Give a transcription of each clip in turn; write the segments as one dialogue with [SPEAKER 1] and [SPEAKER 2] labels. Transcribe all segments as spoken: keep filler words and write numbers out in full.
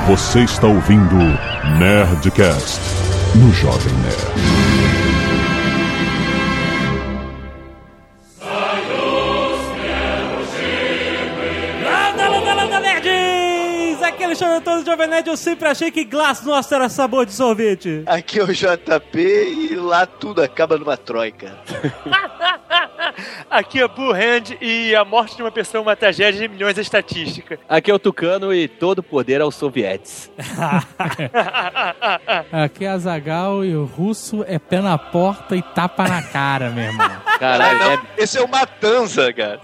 [SPEAKER 1] Você está ouvindo Nerdcast no Jovem Nerd.
[SPEAKER 2] Alexandre Antônio do Jovem Nerd, eu sempre achei que Glass Nossa era sabor de sorvete.
[SPEAKER 3] Aqui é o J P e lá tudo acaba numa troika.
[SPEAKER 4] Aqui é Blue Hand e a morte de uma pessoa é uma tragédia de milhões de estatística.
[SPEAKER 5] Aqui é o Tucano e todo poder aos sovietes.
[SPEAKER 6] Aqui é a Azaghal e o russo é pé na porta e tapa na cara, meu irmão.
[SPEAKER 5] Caralho,
[SPEAKER 3] não,
[SPEAKER 5] é...
[SPEAKER 3] esse é o Matanza, cara.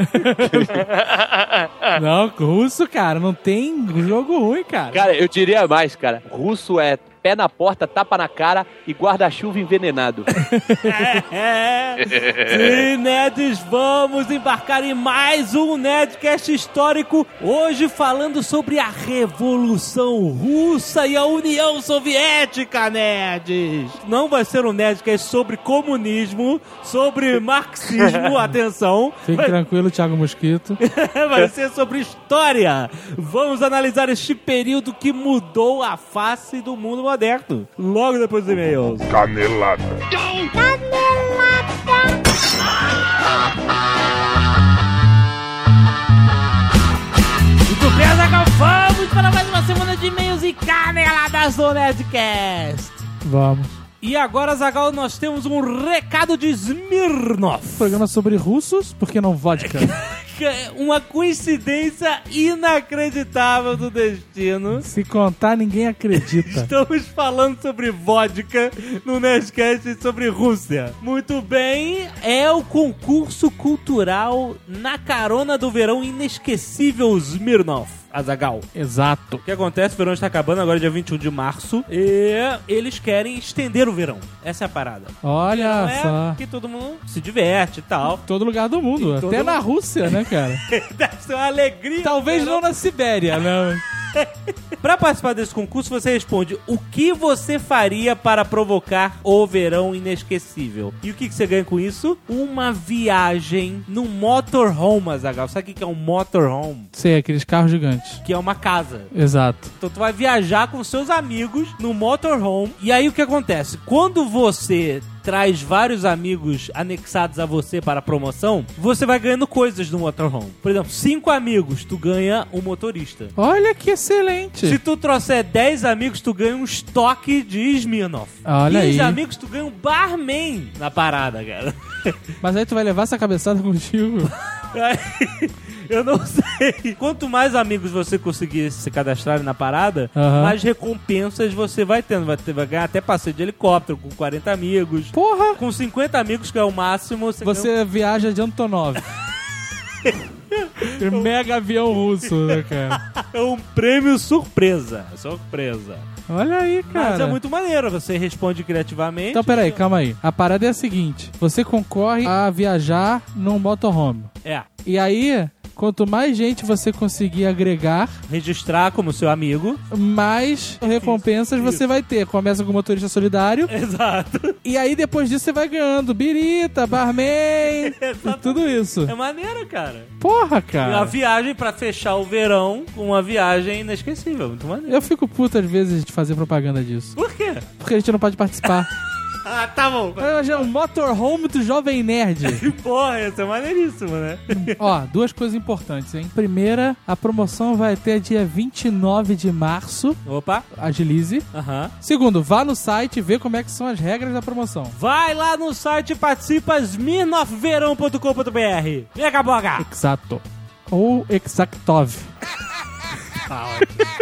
[SPEAKER 6] Não, russo, cara, não tem jogo ruim, cara.
[SPEAKER 5] Cara, eu diria mais, cara. Russo é pé na porta, tapa na cara e guarda-chuva envenenado.
[SPEAKER 2] É, sim, nerds, vamos embarcar em mais um Nerdcast histórico, hoje falando sobre a Revolução Russa e a União Soviética, nerds. Não vai ser um Nerdcast sobre comunismo, sobre marxismo, atenção.
[SPEAKER 6] Fique
[SPEAKER 2] vai...
[SPEAKER 6] tranquilo, Thiago Mosquito.
[SPEAKER 2] Vai ser sobre história. Vamos analisar este período que mudou a face do mundo moderno. Logo depois dos e-mails.
[SPEAKER 1] Canelada.
[SPEAKER 2] Muito bem, Azaghal, vamos para mais uma semana de e-mails e caneladas do Nerdcast.
[SPEAKER 6] Vamos.
[SPEAKER 2] E agora, Azaghal, nós temos um recado de Smirnoff.
[SPEAKER 6] Programa sobre russos, por que não vodka?
[SPEAKER 2] Uma coincidência inacreditável do destino.
[SPEAKER 6] Se contar, ninguém acredita.
[SPEAKER 2] Estamos falando sobre vodka no Nerdcast sobre Rússia. Muito bem, é o concurso cultural Na Carona do Verão Inesquecível Smirnoff. Azaghal.
[SPEAKER 6] Exato.
[SPEAKER 2] O que acontece? O verão está acabando agora, dia vinte e um de março. E eles querem estender o verão. Essa é a parada.
[SPEAKER 6] Olha
[SPEAKER 2] é
[SPEAKER 6] só.
[SPEAKER 2] Que todo mundo se diverte e tal.
[SPEAKER 6] Em todo lugar do mundo.
[SPEAKER 2] Em
[SPEAKER 6] Até
[SPEAKER 2] todo
[SPEAKER 6] na
[SPEAKER 2] lugar.
[SPEAKER 6] Rússia, né, cara?
[SPEAKER 2] Deve ser uma alegria.
[SPEAKER 6] Talvez não na Sibéria, não.
[SPEAKER 2] Pra participar desse concurso, você responde o que você faria para provocar o verão inesquecível. E o que, que você ganha com isso? Uma viagem num motorhome, Azaghal. Sabe o que é um motorhome?
[SPEAKER 6] Sei, aqueles carros gigantes.
[SPEAKER 2] Que é uma casa.
[SPEAKER 6] Exato.
[SPEAKER 2] Então tu vai viajar com seus amigos no motorhome. E aí o que acontece? Quando você traz vários amigos anexados a você para a promoção, você vai ganhando coisas no motorhome. Por exemplo, cinco amigos, tu ganha um motorista.
[SPEAKER 6] Olha que excelente.
[SPEAKER 2] Se tu trouxer dez amigos, tu ganha um estoque de Smirnoff.
[SPEAKER 6] Olha
[SPEAKER 2] quinze
[SPEAKER 6] aí.
[SPEAKER 2] amigos, tu ganha um barman na parada, cara.
[SPEAKER 6] Mas aí tu vai levar essa cabeçada contigo?
[SPEAKER 2] Eu não sei. Quanto mais amigos você conseguir se cadastrar na parada,
[SPEAKER 6] uhum.
[SPEAKER 2] mais recompensas você vai tendo. Vai, ter, vai ganhar até passeio de helicóptero com quarenta amigos.
[SPEAKER 6] Porra!
[SPEAKER 2] Com cinquenta amigos, que é o máximo. Você,
[SPEAKER 6] você ganha... viaja de Antonov. Mega avião russo, né, cara?
[SPEAKER 2] É um prêmio surpresa. Surpresa.
[SPEAKER 6] Olha aí, cara.
[SPEAKER 2] Mas é muito maneiro, você responde criativamente.
[SPEAKER 6] Então, peraí, calma aí. A parada é a seguinte. Você concorre a viajar num motorhome.
[SPEAKER 2] É.
[SPEAKER 6] E aí, quanto mais gente você conseguir agregar...
[SPEAKER 2] registrar como seu amigo...
[SPEAKER 6] mais recompensas isso, você isso. vai ter. Começa com o motorista solidário.
[SPEAKER 2] Exato.
[SPEAKER 6] E aí, depois disso, você vai ganhando birita, barman, tudo isso.
[SPEAKER 2] É maneiro, cara.
[SPEAKER 6] Porra, cara.
[SPEAKER 2] Uma viagem pra fechar o verão com uma viagem inesquecível. Muito maneiro.
[SPEAKER 6] Eu fico puto, às vezes, de fazer propaganda disso.
[SPEAKER 2] Por quê?
[SPEAKER 6] Porque a gente não pode participar.
[SPEAKER 2] Ah, tá bom.
[SPEAKER 6] É um motorhome do Jovem Nerd.
[SPEAKER 2] Porra, isso é maneiríssimo, né?
[SPEAKER 6] Ó, duas coisas importantes, hein? Primeira, a promoção vai até dia vinte e nove de março.
[SPEAKER 2] Opa.
[SPEAKER 6] Agilize.
[SPEAKER 2] Aham. Uhum.
[SPEAKER 6] Segundo, vá no site e vê como é que são as regras da promoção.
[SPEAKER 2] Vai lá no site e participa smirnoff verão ponto com ponto b r. Mega boga!
[SPEAKER 6] Exato. Ou Exactov.
[SPEAKER 2] Tá ótimo.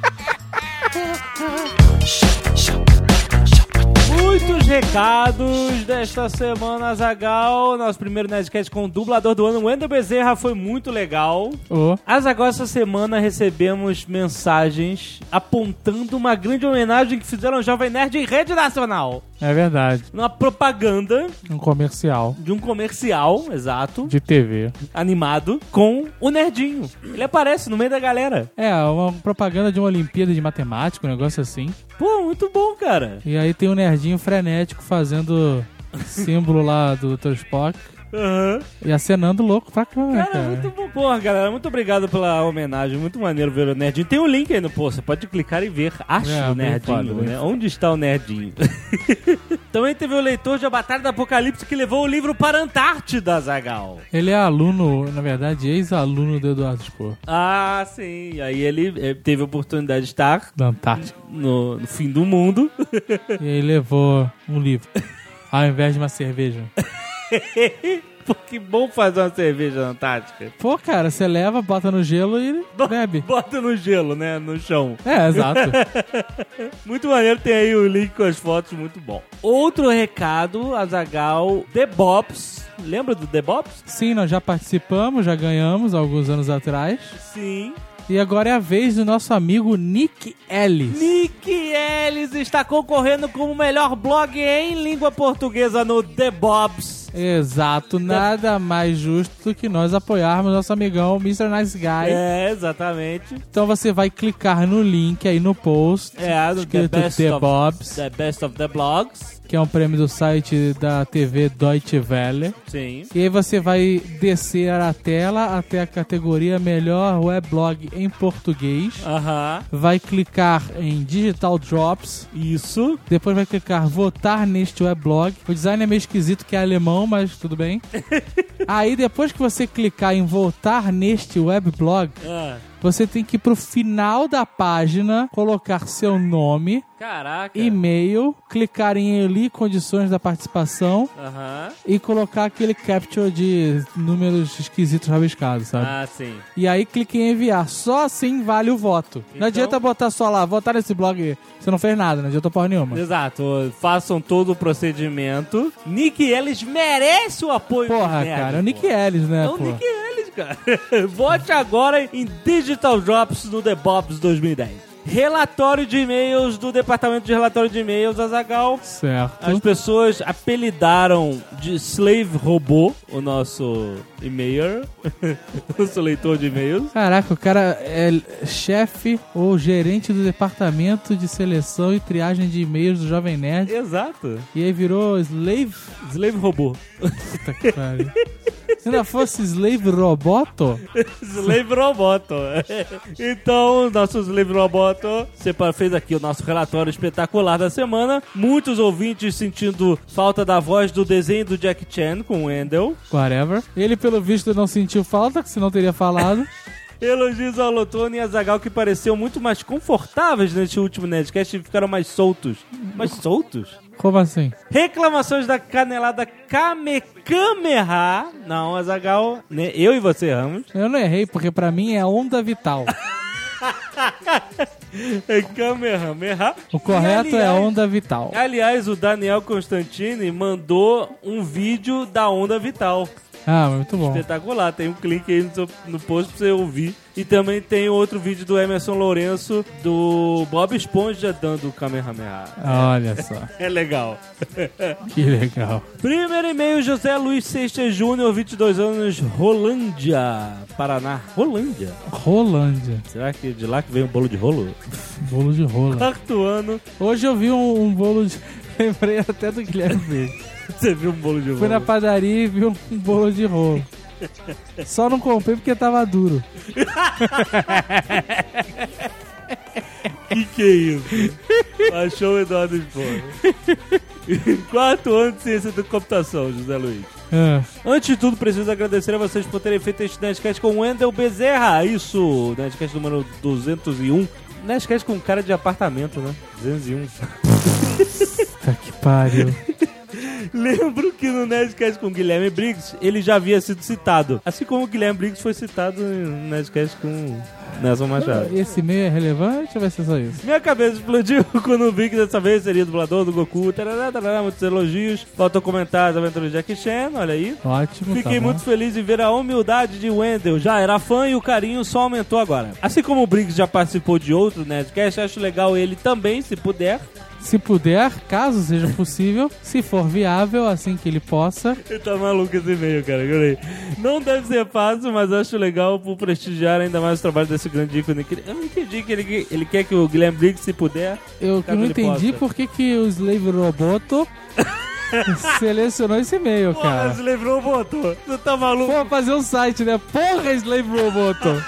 [SPEAKER 2] Muitos recados desta semana, Azaghal. Nosso primeiro Nerdcast com o dublador do ano, Wendel Bezerra, foi muito legal.
[SPEAKER 6] Oh.
[SPEAKER 2] Azaghal, essa semana recebemos mensagens apontando uma grande homenagem que fizeram ao Jovem Nerd em rede nacional.
[SPEAKER 6] É verdade.
[SPEAKER 2] Uma propaganda.
[SPEAKER 6] Um comercial.
[SPEAKER 2] De um comercial, exato.
[SPEAKER 6] De T V.
[SPEAKER 2] Animado com o Nerdinho. Ele aparece no meio da galera.
[SPEAKER 6] É, uma propaganda de uma Olimpíada de Matemática, um negócio assim.
[SPEAKER 2] Pô, muito bom, cara.
[SPEAKER 6] E aí tem um Nerdinho frenético fazendo símbolo lá do doutor Spock.
[SPEAKER 2] Uhum.
[SPEAKER 6] E acenando louco pra caramba,
[SPEAKER 2] Cara,
[SPEAKER 6] cara.
[SPEAKER 2] muito bom. Porra, galera, muito obrigado pela homenagem. Muito maneiro ver o Nerdinho. Tem um link aí no post, você pode clicar e ver. Acho
[SPEAKER 6] É,
[SPEAKER 2] o
[SPEAKER 6] bem
[SPEAKER 2] Nerdinho,
[SPEAKER 6] foda, bem
[SPEAKER 2] né?
[SPEAKER 6] foda.
[SPEAKER 2] Onde está o Nerdinho? Também teve o leitor de A Batalha do Apocalipse que levou o livro para a Antártida, Azaghal.
[SPEAKER 6] Ele é aluno, na verdade, ex-aluno do Eduardo Spor,
[SPEAKER 2] Ah, sim. Aí ele eh, teve a oportunidade de estar
[SPEAKER 6] da Antártica.
[SPEAKER 2] no, no fim do mundo.
[SPEAKER 6] E aí levou um livro, ao invés de uma cerveja.
[SPEAKER 2] Pô, que bom fazer uma cerveja na Antártica.
[SPEAKER 6] Pô, cara, você leva, bota no gelo e bebe.
[SPEAKER 2] Bota no gelo, né? No chão.
[SPEAKER 6] É, exato.
[SPEAKER 2] Muito maneiro, tem aí o link com as fotos, muito bom. Outro recado, Azaghal, The Bobs. Lembra do The Bobs?
[SPEAKER 6] Sim, nós já participamos, já ganhamos alguns anos atrás.
[SPEAKER 2] Sim.
[SPEAKER 6] E agora é a vez do nosso amigo Nick Ellis.
[SPEAKER 2] Nick Ellis está concorrendo como o melhor blog em língua portuguesa no The Bobs.
[SPEAKER 6] Exato, nada mais justo do que nós apoiarmos nosso amigão mister Nice Guy.
[SPEAKER 2] É, exatamente.
[SPEAKER 6] Então você vai clicar no link aí no post,
[SPEAKER 2] É, no The
[SPEAKER 6] escrito
[SPEAKER 2] Best
[SPEAKER 6] The
[SPEAKER 2] of
[SPEAKER 6] Bobs,
[SPEAKER 2] The Best of the Blogs.
[SPEAKER 6] que é um prêmio do site da T V Deutsche Welle.
[SPEAKER 2] Sim.
[SPEAKER 6] E aí você vai descer a tela até a categoria Melhor Weblog em Português.
[SPEAKER 2] Aham.
[SPEAKER 6] Vai clicar em Digital Drops.
[SPEAKER 2] Isso.
[SPEAKER 6] Depois vai clicar Votar neste weblog. O design é meio esquisito, que é alemão, mas tudo bem. Aí depois que você clicar em Votar neste weblog,
[SPEAKER 2] Ah.
[SPEAKER 6] você tem que ir pro final da página, colocar seu nome,
[SPEAKER 2] Caraca.
[SPEAKER 6] e-mail, clicar em ali condições da participação
[SPEAKER 2] Aham.
[SPEAKER 6] e colocar aquele capture de números esquisitos rabiscados, sabe?
[SPEAKER 2] Ah, sim.
[SPEAKER 6] E aí clique em enviar. Só assim vale o voto. Não
[SPEAKER 2] Então-
[SPEAKER 6] adianta botar só lá, votar nesse blog. Você não fez nada, não adianta porra nenhuma.
[SPEAKER 2] Exato. Façam todo o procedimento. Nick Ellis merece o apoio
[SPEAKER 6] Porra,
[SPEAKER 2] dos nerds,
[SPEAKER 6] cara, é o Nick
[SPEAKER 2] porra.
[SPEAKER 6] Ellis, né,
[SPEAKER 2] É o
[SPEAKER 6] pô?
[SPEAKER 2] Nick Ellis, cara. Vote agora em Digital Drops no The Bobs dois mil e dez. Relatório de e-mails do Departamento de Relatório de E-mails, Azaghal.
[SPEAKER 6] Certo.
[SPEAKER 2] As pessoas apelidaram de Slave Robô o nosso e-mailer, nosso leitor de e-mails.
[SPEAKER 6] Caraca, o cara é chefe ou gerente do departamento de seleção e triagem de e-mails do Jovem Nerd.
[SPEAKER 2] Exato.
[SPEAKER 6] E aí virou slave.
[SPEAKER 2] Slave Robô.
[SPEAKER 6] Puta que pariu. Se ainda fosse slave roboto,
[SPEAKER 2] Slave Roboto. Então, nosso Slave Roboto sepa- fez aqui o nosso relatório espetacular da semana. Muitos ouvintes sentindo falta da voz do desenho do Jack Chan com o Wendell.
[SPEAKER 6] whatever. Ele, pelo visto, não sentiu falta, que senão teria falado.
[SPEAKER 2] Elogios ao Lotone e a Azaghal que pareciam muito mais confortáveis neste último Nerdcast e ficaram mais soltos. Mais soltos?
[SPEAKER 6] Como assim?
[SPEAKER 2] Reclamações da canelada Kamehameha. Não, Azaghal, né? Eu e você erramos.
[SPEAKER 6] Eu não errei, porque pra mim é onda vital.
[SPEAKER 2] É Kamehameha.
[SPEAKER 6] O correto
[SPEAKER 2] E,
[SPEAKER 6] é
[SPEAKER 2] aliás-
[SPEAKER 6] onda vital.
[SPEAKER 2] Aliás, o Daniel Constantini mandou um vídeo da onda vital.
[SPEAKER 6] Ah, muito bom.
[SPEAKER 2] Espetacular. Tem um clique aí no, seu- no post pra você ouvir. E também tem outro vídeo do Emerson Lourenço, do Bob Esponja dando o Kamehameha.
[SPEAKER 6] Olha só,
[SPEAKER 2] É legal.
[SPEAKER 6] que legal.
[SPEAKER 2] Primeiro e-mail, José Luiz Seixas Júnior, vinte e dois anos, Rolândia, Paraná. Rolândia?
[SPEAKER 6] Rolândia.
[SPEAKER 2] Será que é de lá que vem o bolo de rolo?
[SPEAKER 6] Bolo de rola.
[SPEAKER 2] Quarto ano,
[SPEAKER 6] Hoje eu vi um, um bolo de... Lembrei até do Guilherme Briggs.
[SPEAKER 2] você viu um bolo de rolo?
[SPEAKER 6] Fui na padaria e vi um, um bolo de rolo. Só não comprei porque tava duro.
[SPEAKER 2] Que que é isso? Achou o Eduardo Spor. Quarto ano de ciência da computação, José Luiz.
[SPEAKER 6] Ah,
[SPEAKER 2] Antes de tudo, preciso agradecer a vocês por terem feito este Nerdcast com o Wendel Bezerra. Isso, Nerdcast número duzentos e um. Nerdcast com cara de apartamento, né? duzentos e um.
[SPEAKER 6] tá que pariu.
[SPEAKER 2] Lembro que no Nerdcast com o Guilherme Briggs, ele já havia sido citado. Assim como o Guilherme Briggs foi citado no Nerdcast com Nelson Machado.
[SPEAKER 6] Esse meio é relevante ou vai ser só isso?
[SPEAKER 2] Minha cabeça explodiu quando vi que dessa vez seria dublador do Goku. Tarará, tarará, muitos elogios. Faltam comentários da aventura de Jack Chan, olha aí.
[SPEAKER 6] Ótimo,
[SPEAKER 2] Fiquei
[SPEAKER 6] tá bom.
[SPEAKER 2] muito feliz em ver a humildade de Wendell. Já era fã e o carinho só aumentou agora. Assim como o Briggs já participou de outro Nerdcast, acho legal ele também, se puder.
[SPEAKER 6] Se puder, caso seja possível, se for viável, assim que ele possa.
[SPEAKER 2] Ele tá maluco esse e-mail, cara. Jurei. Não deve ser fácil, mas acho legal por prestigiar ainda mais o trabalho desse grande ícone. Eu não entendi que ele, ele quer que o Guilherme Briggs, se puder...
[SPEAKER 6] Eu que
[SPEAKER 2] caso
[SPEAKER 6] não
[SPEAKER 2] ele
[SPEAKER 6] entendi
[SPEAKER 2] possa.
[SPEAKER 6] por que, que o Slave Roboto Selecionou esse e-mail,
[SPEAKER 2] Porra,
[SPEAKER 6] cara.
[SPEAKER 2] Slave Roboto. Tu tá maluco?
[SPEAKER 6] Pô, fazer um site, né? Porra, Slave Roboto.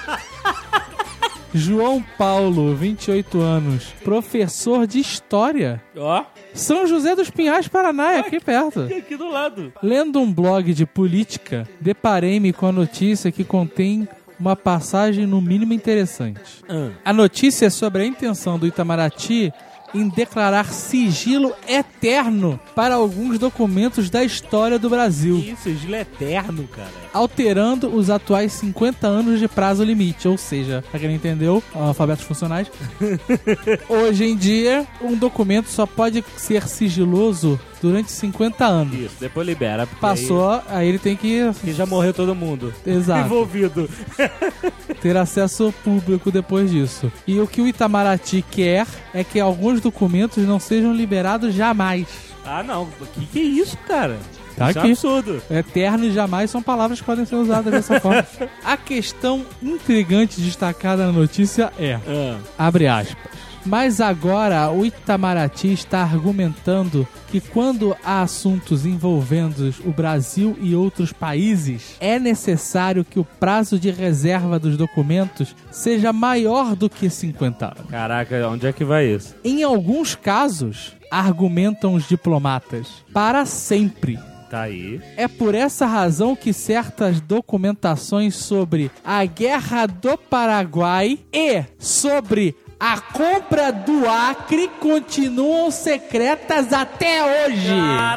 [SPEAKER 6] João Paulo, vinte e oito anos, professor de História.
[SPEAKER 2] Ó,
[SPEAKER 6] São José dos Pinhais, Paraná, é aqui perto.
[SPEAKER 2] aqui do lado.
[SPEAKER 6] Lendo um blog de política, deparei-me com a notícia que contém uma passagem no mínimo interessante.
[SPEAKER 2] Ah.
[SPEAKER 6] A notícia é sobre a intenção do Itamaraty em declarar sigilo eterno para alguns documentos da história do Brasil,
[SPEAKER 2] Isso, sigilo eterno, cara.
[SPEAKER 6] alterando os atuais cinquenta anos de prazo limite, ou seja, pra quem não entendeu, alfabetos funcionais. Hoje em dia, um documento só pode ser sigiloso durante cinquenta anos.
[SPEAKER 2] Isso, depois libera. porque
[SPEAKER 6] Passou, aí ele tem que...
[SPEAKER 2] Aí, que já morreu todo mundo.
[SPEAKER 6] Exato.
[SPEAKER 2] Envolvido.
[SPEAKER 6] Ter acesso público depois disso. E o que o Itamaraty quer é que alguns documentos não sejam liberados jamais.
[SPEAKER 2] Ah, não. O que, que é isso, cara?
[SPEAKER 6] Tá
[SPEAKER 2] Isso
[SPEAKER 6] aqui.
[SPEAKER 2] é um absurdo.
[SPEAKER 6] Eterno e jamais são palavras que podem ser usadas dessa forma. A questão intrigante destacada na notícia é,
[SPEAKER 2] Ah.
[SPEAKER 6] abre aspas, mas agora o Itamaraty está argumentando que quando há assuntos envolvendo o Brasil e outros países, é necessário que o prazo de reserva dos documentos seja maior do que cinquenta anos.
[SPEAKER 2] Caraca, onde é que vai isso?
[SPEAKER 6] Em alguns casos, argumentam os diplomatas, para sempre.
[SPEAKER 2] Tá aí.
[SPEAKER 6] É por essa razão que certas documentações sobre a Guerra do Paraguai e sobre a compra do Acre continuam secretas até hoje.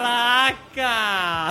[SPEAKER 2] Caraca!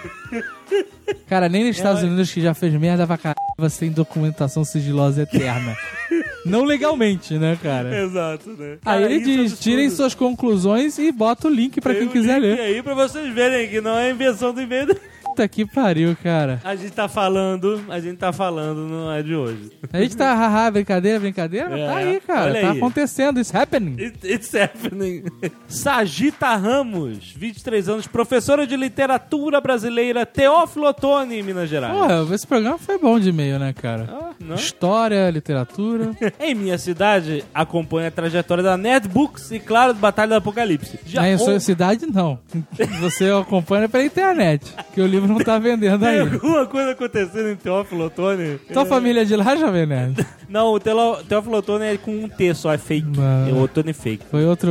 [SPEAKER 6] Cara, nem nos Estados Unidos, que já fez merda pra caralho, você tem documentação sigilosa eterna. Não legalmente, né, cara?
[SPEAKER 2] Exato, né?
[SPEAKER 6] Aí
[SPEAKER 2] Cara,
[SPEAKER 6] ele
[SPEAKER 2] isso é
[SPEAKER 6] diz,
[SPEAKER 2] absurdo.
[SPEAKER 6] tirem suas conclusões e bota o link pra quem
[SPEAKER 2] Tem um
[SPEAKER 6] quiser
[SPEAKER 2] link
[SPEAKER 6] ler.
[SPEAKER 2] aí pra vocês verem que não é invenção do e-mail.
[SPEAKER 6] Puta que pariu, cara.
[SPEAKER 2] A gente tá falando, a gente tá falando, não é de hoje.
[SPEAKER 6] A gente tá, haha, brincadeira, brincadeira?
[SPEAKER 2] É,
[SPEAKER 6] Tá aí, cara.
[SPEAKER 2] olha
[SPEAKER 6] Tá
[SPEAKER 2] aí.
[SPEAKER 6] acontecendo, it's happening.
[SPEAKER 2] It, it's happening. Sagita Ramos, vinte e três anos, professora de literatura brasileira, Teófilo Otoni, em Minas Gerais.
[SPEAKER 6] Porra, esse programa foi bom de e-mail, né, cara?
[SPEAKER 2] Ah, não?
[SPEAKER 6] História, literatura.
[SPEAKER 2] Em minha cidade, acompanha a trajetória da Nerd Books e, claro, do Batalha do Apocalipse. Já
[SPEAKER 6] Na
[SPEAKER 2] on-
[SPEAKER 6] sua cidade, não. Você acompanha pela internet, que o livro não tá vendendo
[SPEAKER 2] Tem
[SPEAKER 6] aí.
[SPEAKER 2] alguma coisa acontecendo em Teófilo Otoni?
[SPEAKER 6] Tua família é de lá, Jovem Nerd?
[SPEAKER 2] Não, o Telo- Teófilo Otoni é com um T só, é fake.
[SPEAKER 6] Não.
[SPEAKER 2] É o Otoni fake.
[SPEAKER 6] Foi outro,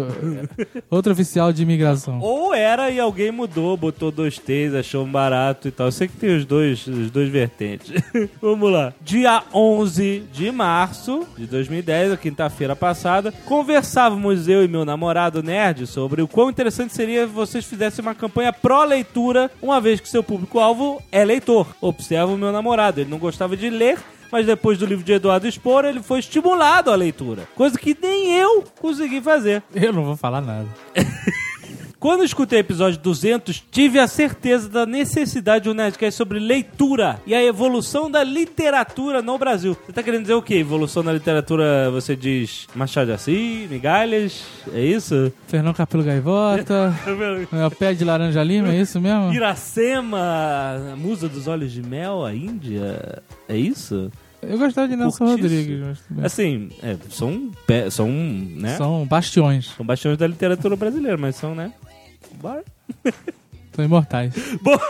[SPEAKER 6] outro oficial de imigração.
[SPEAKER 2] Ou era e alguém mudou, botou dois T's, achou um barato e tal. Eu sei que tem os dois, os dois vertentes. Vamos lá. Dia onze de março de dois mil e dez, a quinta-feira passada, conversávamos eu e meu namorado nerd sobre o quão interessante seria se vocês fizessem uma campanha pró-leitura, uma vez que seu público-alvo é leitor. Observa o meu namorado, ele não gostava de ler, mas depois do livro de Eduardo Spor, ele foi estimulado à leitura. Coisa que nem eu consegui fazer.
[SPEAKER 6] Eu não vou falar nada.
[SPEAKER 2] Quando eu escutei o episódio duzentos, tive a certeza da necessidade de um Nerdcast sobre leitura e a evolução da literatura no Brasil. Você tá querendo dizer o quê? Evolução da literatura, você diz Machado de Assis, Migalhas, é isso?
[SPEAKER 6] Fernão Capelo Gaivota, é, o Pé de Laranja Lima, é isso mesmo?
[SPEAKER 2] Iracema, a musa dos olhos de mel, a Índia, é isso?
[SPEAKER 6] Eu gostava de Nelson
[SPEAKER 2] Curtíssimo.
[SPEAKER 6] Rodrigues. mas tudo bem.
[SPEAKER 2] Assim, é, são, pe- são, né?
[SPEAKER 6] São bastiões,
[SPEAKER 2] São bastiões da literatura brasileira, mas são, né? Bora.
[SPEAKER 6] são imortais.
[SPEAKER 2] Bo-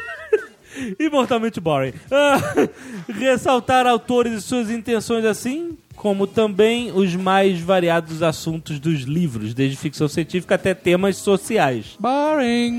[SPEAKER 2] Imortalmente boring. Ah, ressaltar autores e suas intenções assim, como também os mais variados assuntos dos livros, desde ficção científica até temas sociais.
[SPEAKER 6] Boring.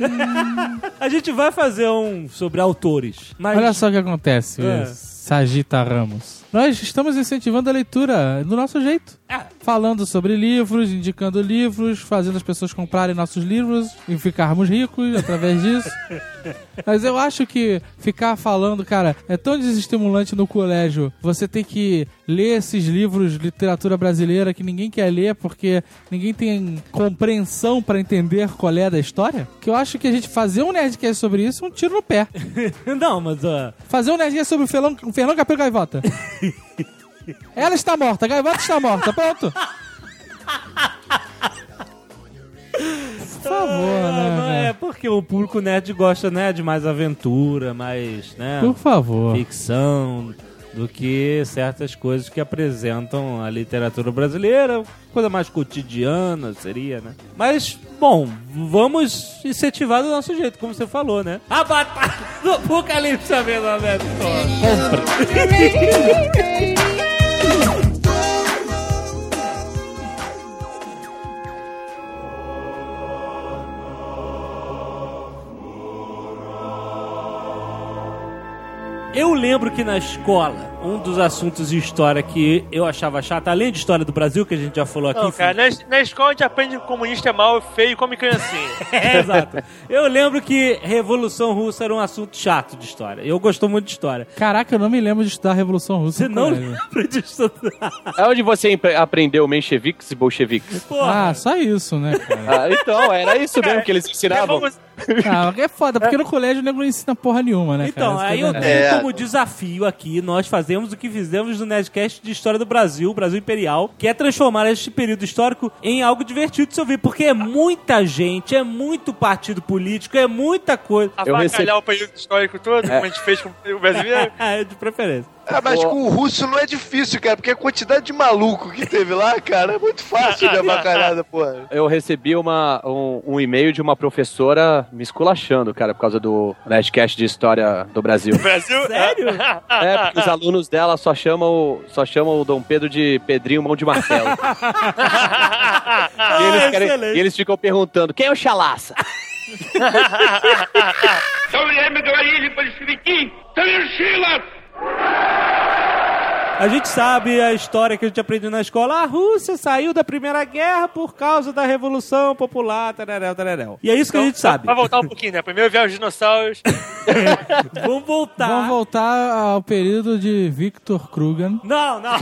[SPEAKER 2] A gente vai fazer um sobre autores, mas
[SPEAKER 6] Olha só o que acontece,
[SPEAKER 2] É.
[SPEAKER 6] Sagita Ramos. Nós estamos incentivando a leitura do nosso jeito.
[SPEAKER 2] Ah.
[SPEAKER 6] Falando sobre livros, indicando livros, fazendo as pessoas comprarem nossos livros e ficarmos ricos através disso. Mas eu acho que ficar falando, cara, é tão desestimulante no colégio. Você tem que ler esses livros de literatura brasileira que ninguém quer ler porque ninguém tem compreensão pra entender qual é da história. Que eu acho que a gente fazer um Nerdcast sobre isso é um tiro no pé.
[SPEAKER 2] não, mas ó,
[SPEAKER 6] Fazer um Nerdcast sobre o Fernão, o Fernão Capelo Gaivota. Ela está morta, a gaivota está morta, pronto. Por favor,
[SPEAKER 2] Ah, não
[SPEAKER 6] né?
[SPEAKER 2] é porque o público nerd gosta, né, de mais aventura, mais, né,
[SPEAKER 6] Por favor.
[SPEAKER 2] ficção. do que certas coisas que apresentam a literatura brasileira, coisa mais cotidiana seria, né? Mas, bom, vamos incentivar do nosso jeito, como você falou, né? A batalha do Apocalipse sabendo a Compre. Eu lembro que na escola, um dos assuntos de história que eu achava chato, além de história do Brasil, que a gente já falou aqui...
[SPEAKER 4] Não, cara, na, na escola a gente aprende que o comunista é mau, feio e come criancinha.
[SPEAKER 2] É, exato. Eu lembro que Revolução Russa era um assunto chato de história. Eu gosto muito de história.
[SPEAKER 6] Caraca, eu não me lembro de estudar a Revolução Russa.
[SPEAKER 2] Você não
[SPEAKER 6] colégio.
[SPEAKER 2] lembra de estudar?
[SPEAKER 5] É onde você empre- aprendeu mencheviques e bolcheviques?
[SPEAKER 2] Porra.
[SPEAKER 6] Ah, só isso, né, cara?
[SPEAKER 5] Ah, então, era isso mesmo que eles ensinavam.
[SPEAKER 4] Vamos-
[SPEAKER 6] Ah, é foda, porque no colégio o nego não ensina porra nenhuma, né,
[SPEAKER 2] Então,
[SPEAKER 6] cara?
[SPEAKER 2] aí
[SPEAKER 6] Isso
[SPEAKER 2] eu
[SPEAKER 6] que é
[SPEAKER 2] tenho
[SPEAKER 6] verdade.
[SPEAKER 3] É.
[SPEAKER 2] como desafio aqui, nós fazemos o que fizemos no Nerdcast de História do Brasil, Brasil Imperial, que é transformar este período histórico em algo divertido de se ouvir, porque é muita gente, é muito partido político, é muita coisa.
[SPEAKER 5] Eu
[SPEAKER 4] Avacalhar
[SPEAKER 5] recebi-
[SPEAKER 4] o período histórico todo, como a gente fez com o brasileiro.
[SPEAKER 2] É, de preferência.
[SPEAKER 3] Ah, mas com o russo não é difícil, cara, porque a quantidade de maluco que teve lá, cara, é muito fácil de avacalhada, porra.
[SPEAKER 5] Eu recebi uma, um, um e-mail de uma professora me esculachando, cara, por causa do Nerdcast de História do Brasil.
[SPEAKER 4] Brasil?
[SPEAKER 2] Sério?
[SPEAKER 5] É, porque os alunos dela só chamam, só chamam o Dom Pedro de Pedrinho Mão de Martelo. e, eles querem-
[SPEAKER 2] excelente.
[SPEAKER 5] e eles ficam perguntando, quem é o Chalaça?
[SPEAKER 2] A gente sabe a história que a gente aprendeu na escola. A Rússia saiu da Primeira Guerra por causa da Revolução Popular, tararel, tararel. E é isso que a gente sabe.
[SPEAKER 4] Vai voltar um pouquinho, né? Primeiro vieram os dinossauros.
[SPEAKER 2] Vamos voltar.
[SPEAKER 6] Vamos voltar ao período de Victor Krugan.
[SPEAKER 2] Não, não.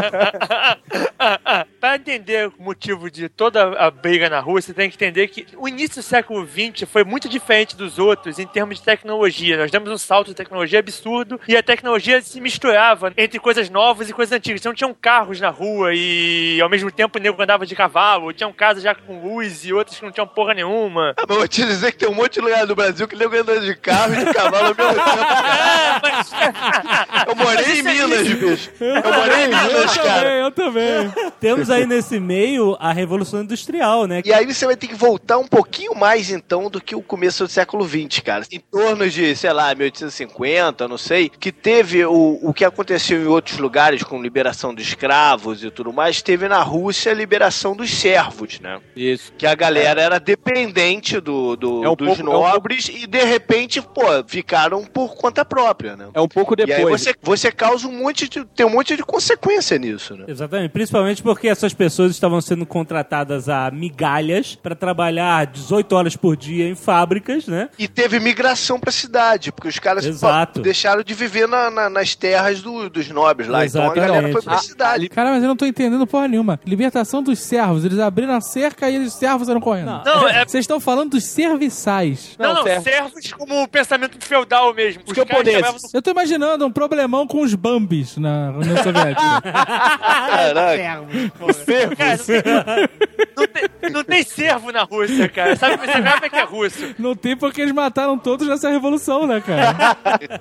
[SPEAKER 4] Para entender o motivo de toda a briga na Rússia, tem que entender que o início do século vinte foi muito diferente dos outros em termos de tecnologia. Nós demos um salto de tecnologia absurdo e a tecnologia se misturava entre coisas novas e coisas antigas. Então tinham carros na rua e ao mesmo tempo o nego andava de cavalo, tinham casas já com luz e outras que não tinham porra nenhuma.
[SPEAKER 3] Ah, mas eu vou te dizer que tem um monte de lugar do Brasil que nego anda de carro e de cavalo ao mesmo tempo.
[SPEAKER 4] É, mas...
[SPEAKER 3] Eu morei em Minas, bicho. Eu morei em Minas, cara.
[SPEAKER 6] Eu também.
[SPEAKER 2] Temos aí nesse meio a Revolução Industrial, né?
[SPEAKER 3] E aí você vai ter que voltar um pouquinho mais, então, do que o começo do século vinte, cara. Em torno de, sei lá, mil oitocentos e cinquenta, não sei, que teve o, o que aconteceu em outros lugares com liberação dos escravos e tudo mais, teve na Rússia a liberação dos servos, né?
[SPEAKER 5] Isso.
[SPEAKER 3] Que a galera era dependente do, do-
[SPEAKER 5] É um
[SPEAKER 3] dos
[SPEAKER 5] pouco- é um
[SPEAKER 3] nobres e, de repente, pô, ficaram por conta própria, né?
[SPEAKER 5] É um pouco
[SPEAKER 3] E aí
[SPEAKER 5] depois.
[SPEAKER 3] você, você causa um monte de... tem um monte de consequência nisso, né?
[SPEAKER 2] Exatamente, principalmente porque essas pessoas estavam sendo contratadas a migalhas para trabalhar dezoito horas por dia em fábricas, né?
[SPEAKER 3] E teve migração pra cidade, porque os caras
[SPEAKER 2] Exato.
[SPEAKER 3] pô, deixaram de viver na- na- nas terras do- dos nobres lá. Então a galera
[SPEAKER 2] Exatamente.
[SPEAKER 3] foi pra
[SPEAKER 5] Ah,
[SPEAKER 3] cidade.
[SPEAKER 6] Cara, mas eu não tô entendendo porra nenhuma. Libertação dos servos. Eles abriram a cerca e eles, os servos saíram correndo.
[SPEAKER 2] Não.
[SPEAKER 4] Não, é...
[SPEAKER 6] Vocês estão falando dos serviçais.
[SPEAKER 4] Não, não,
[SPEAKER 5] servos.
[SPEAKER 4] servos como o pensamento feudal mesmo. Os caras
[SPEAKER 5] camponeses.
[SPEAKER 4] trabalhavam no
[SPEAKER 6] Eu tô imaginando um problemão com os Bambis na União Soviética.
[SPEAKER 3] Caraca.
[SPEAKER 4] Cara, não, tem, não, tem, não tem servo na Rússia, cara. Sabe, você sabe como é que é russo?
[SPEAKER 6] Não tem porque eles mataram todos nessa revolução, né, cara?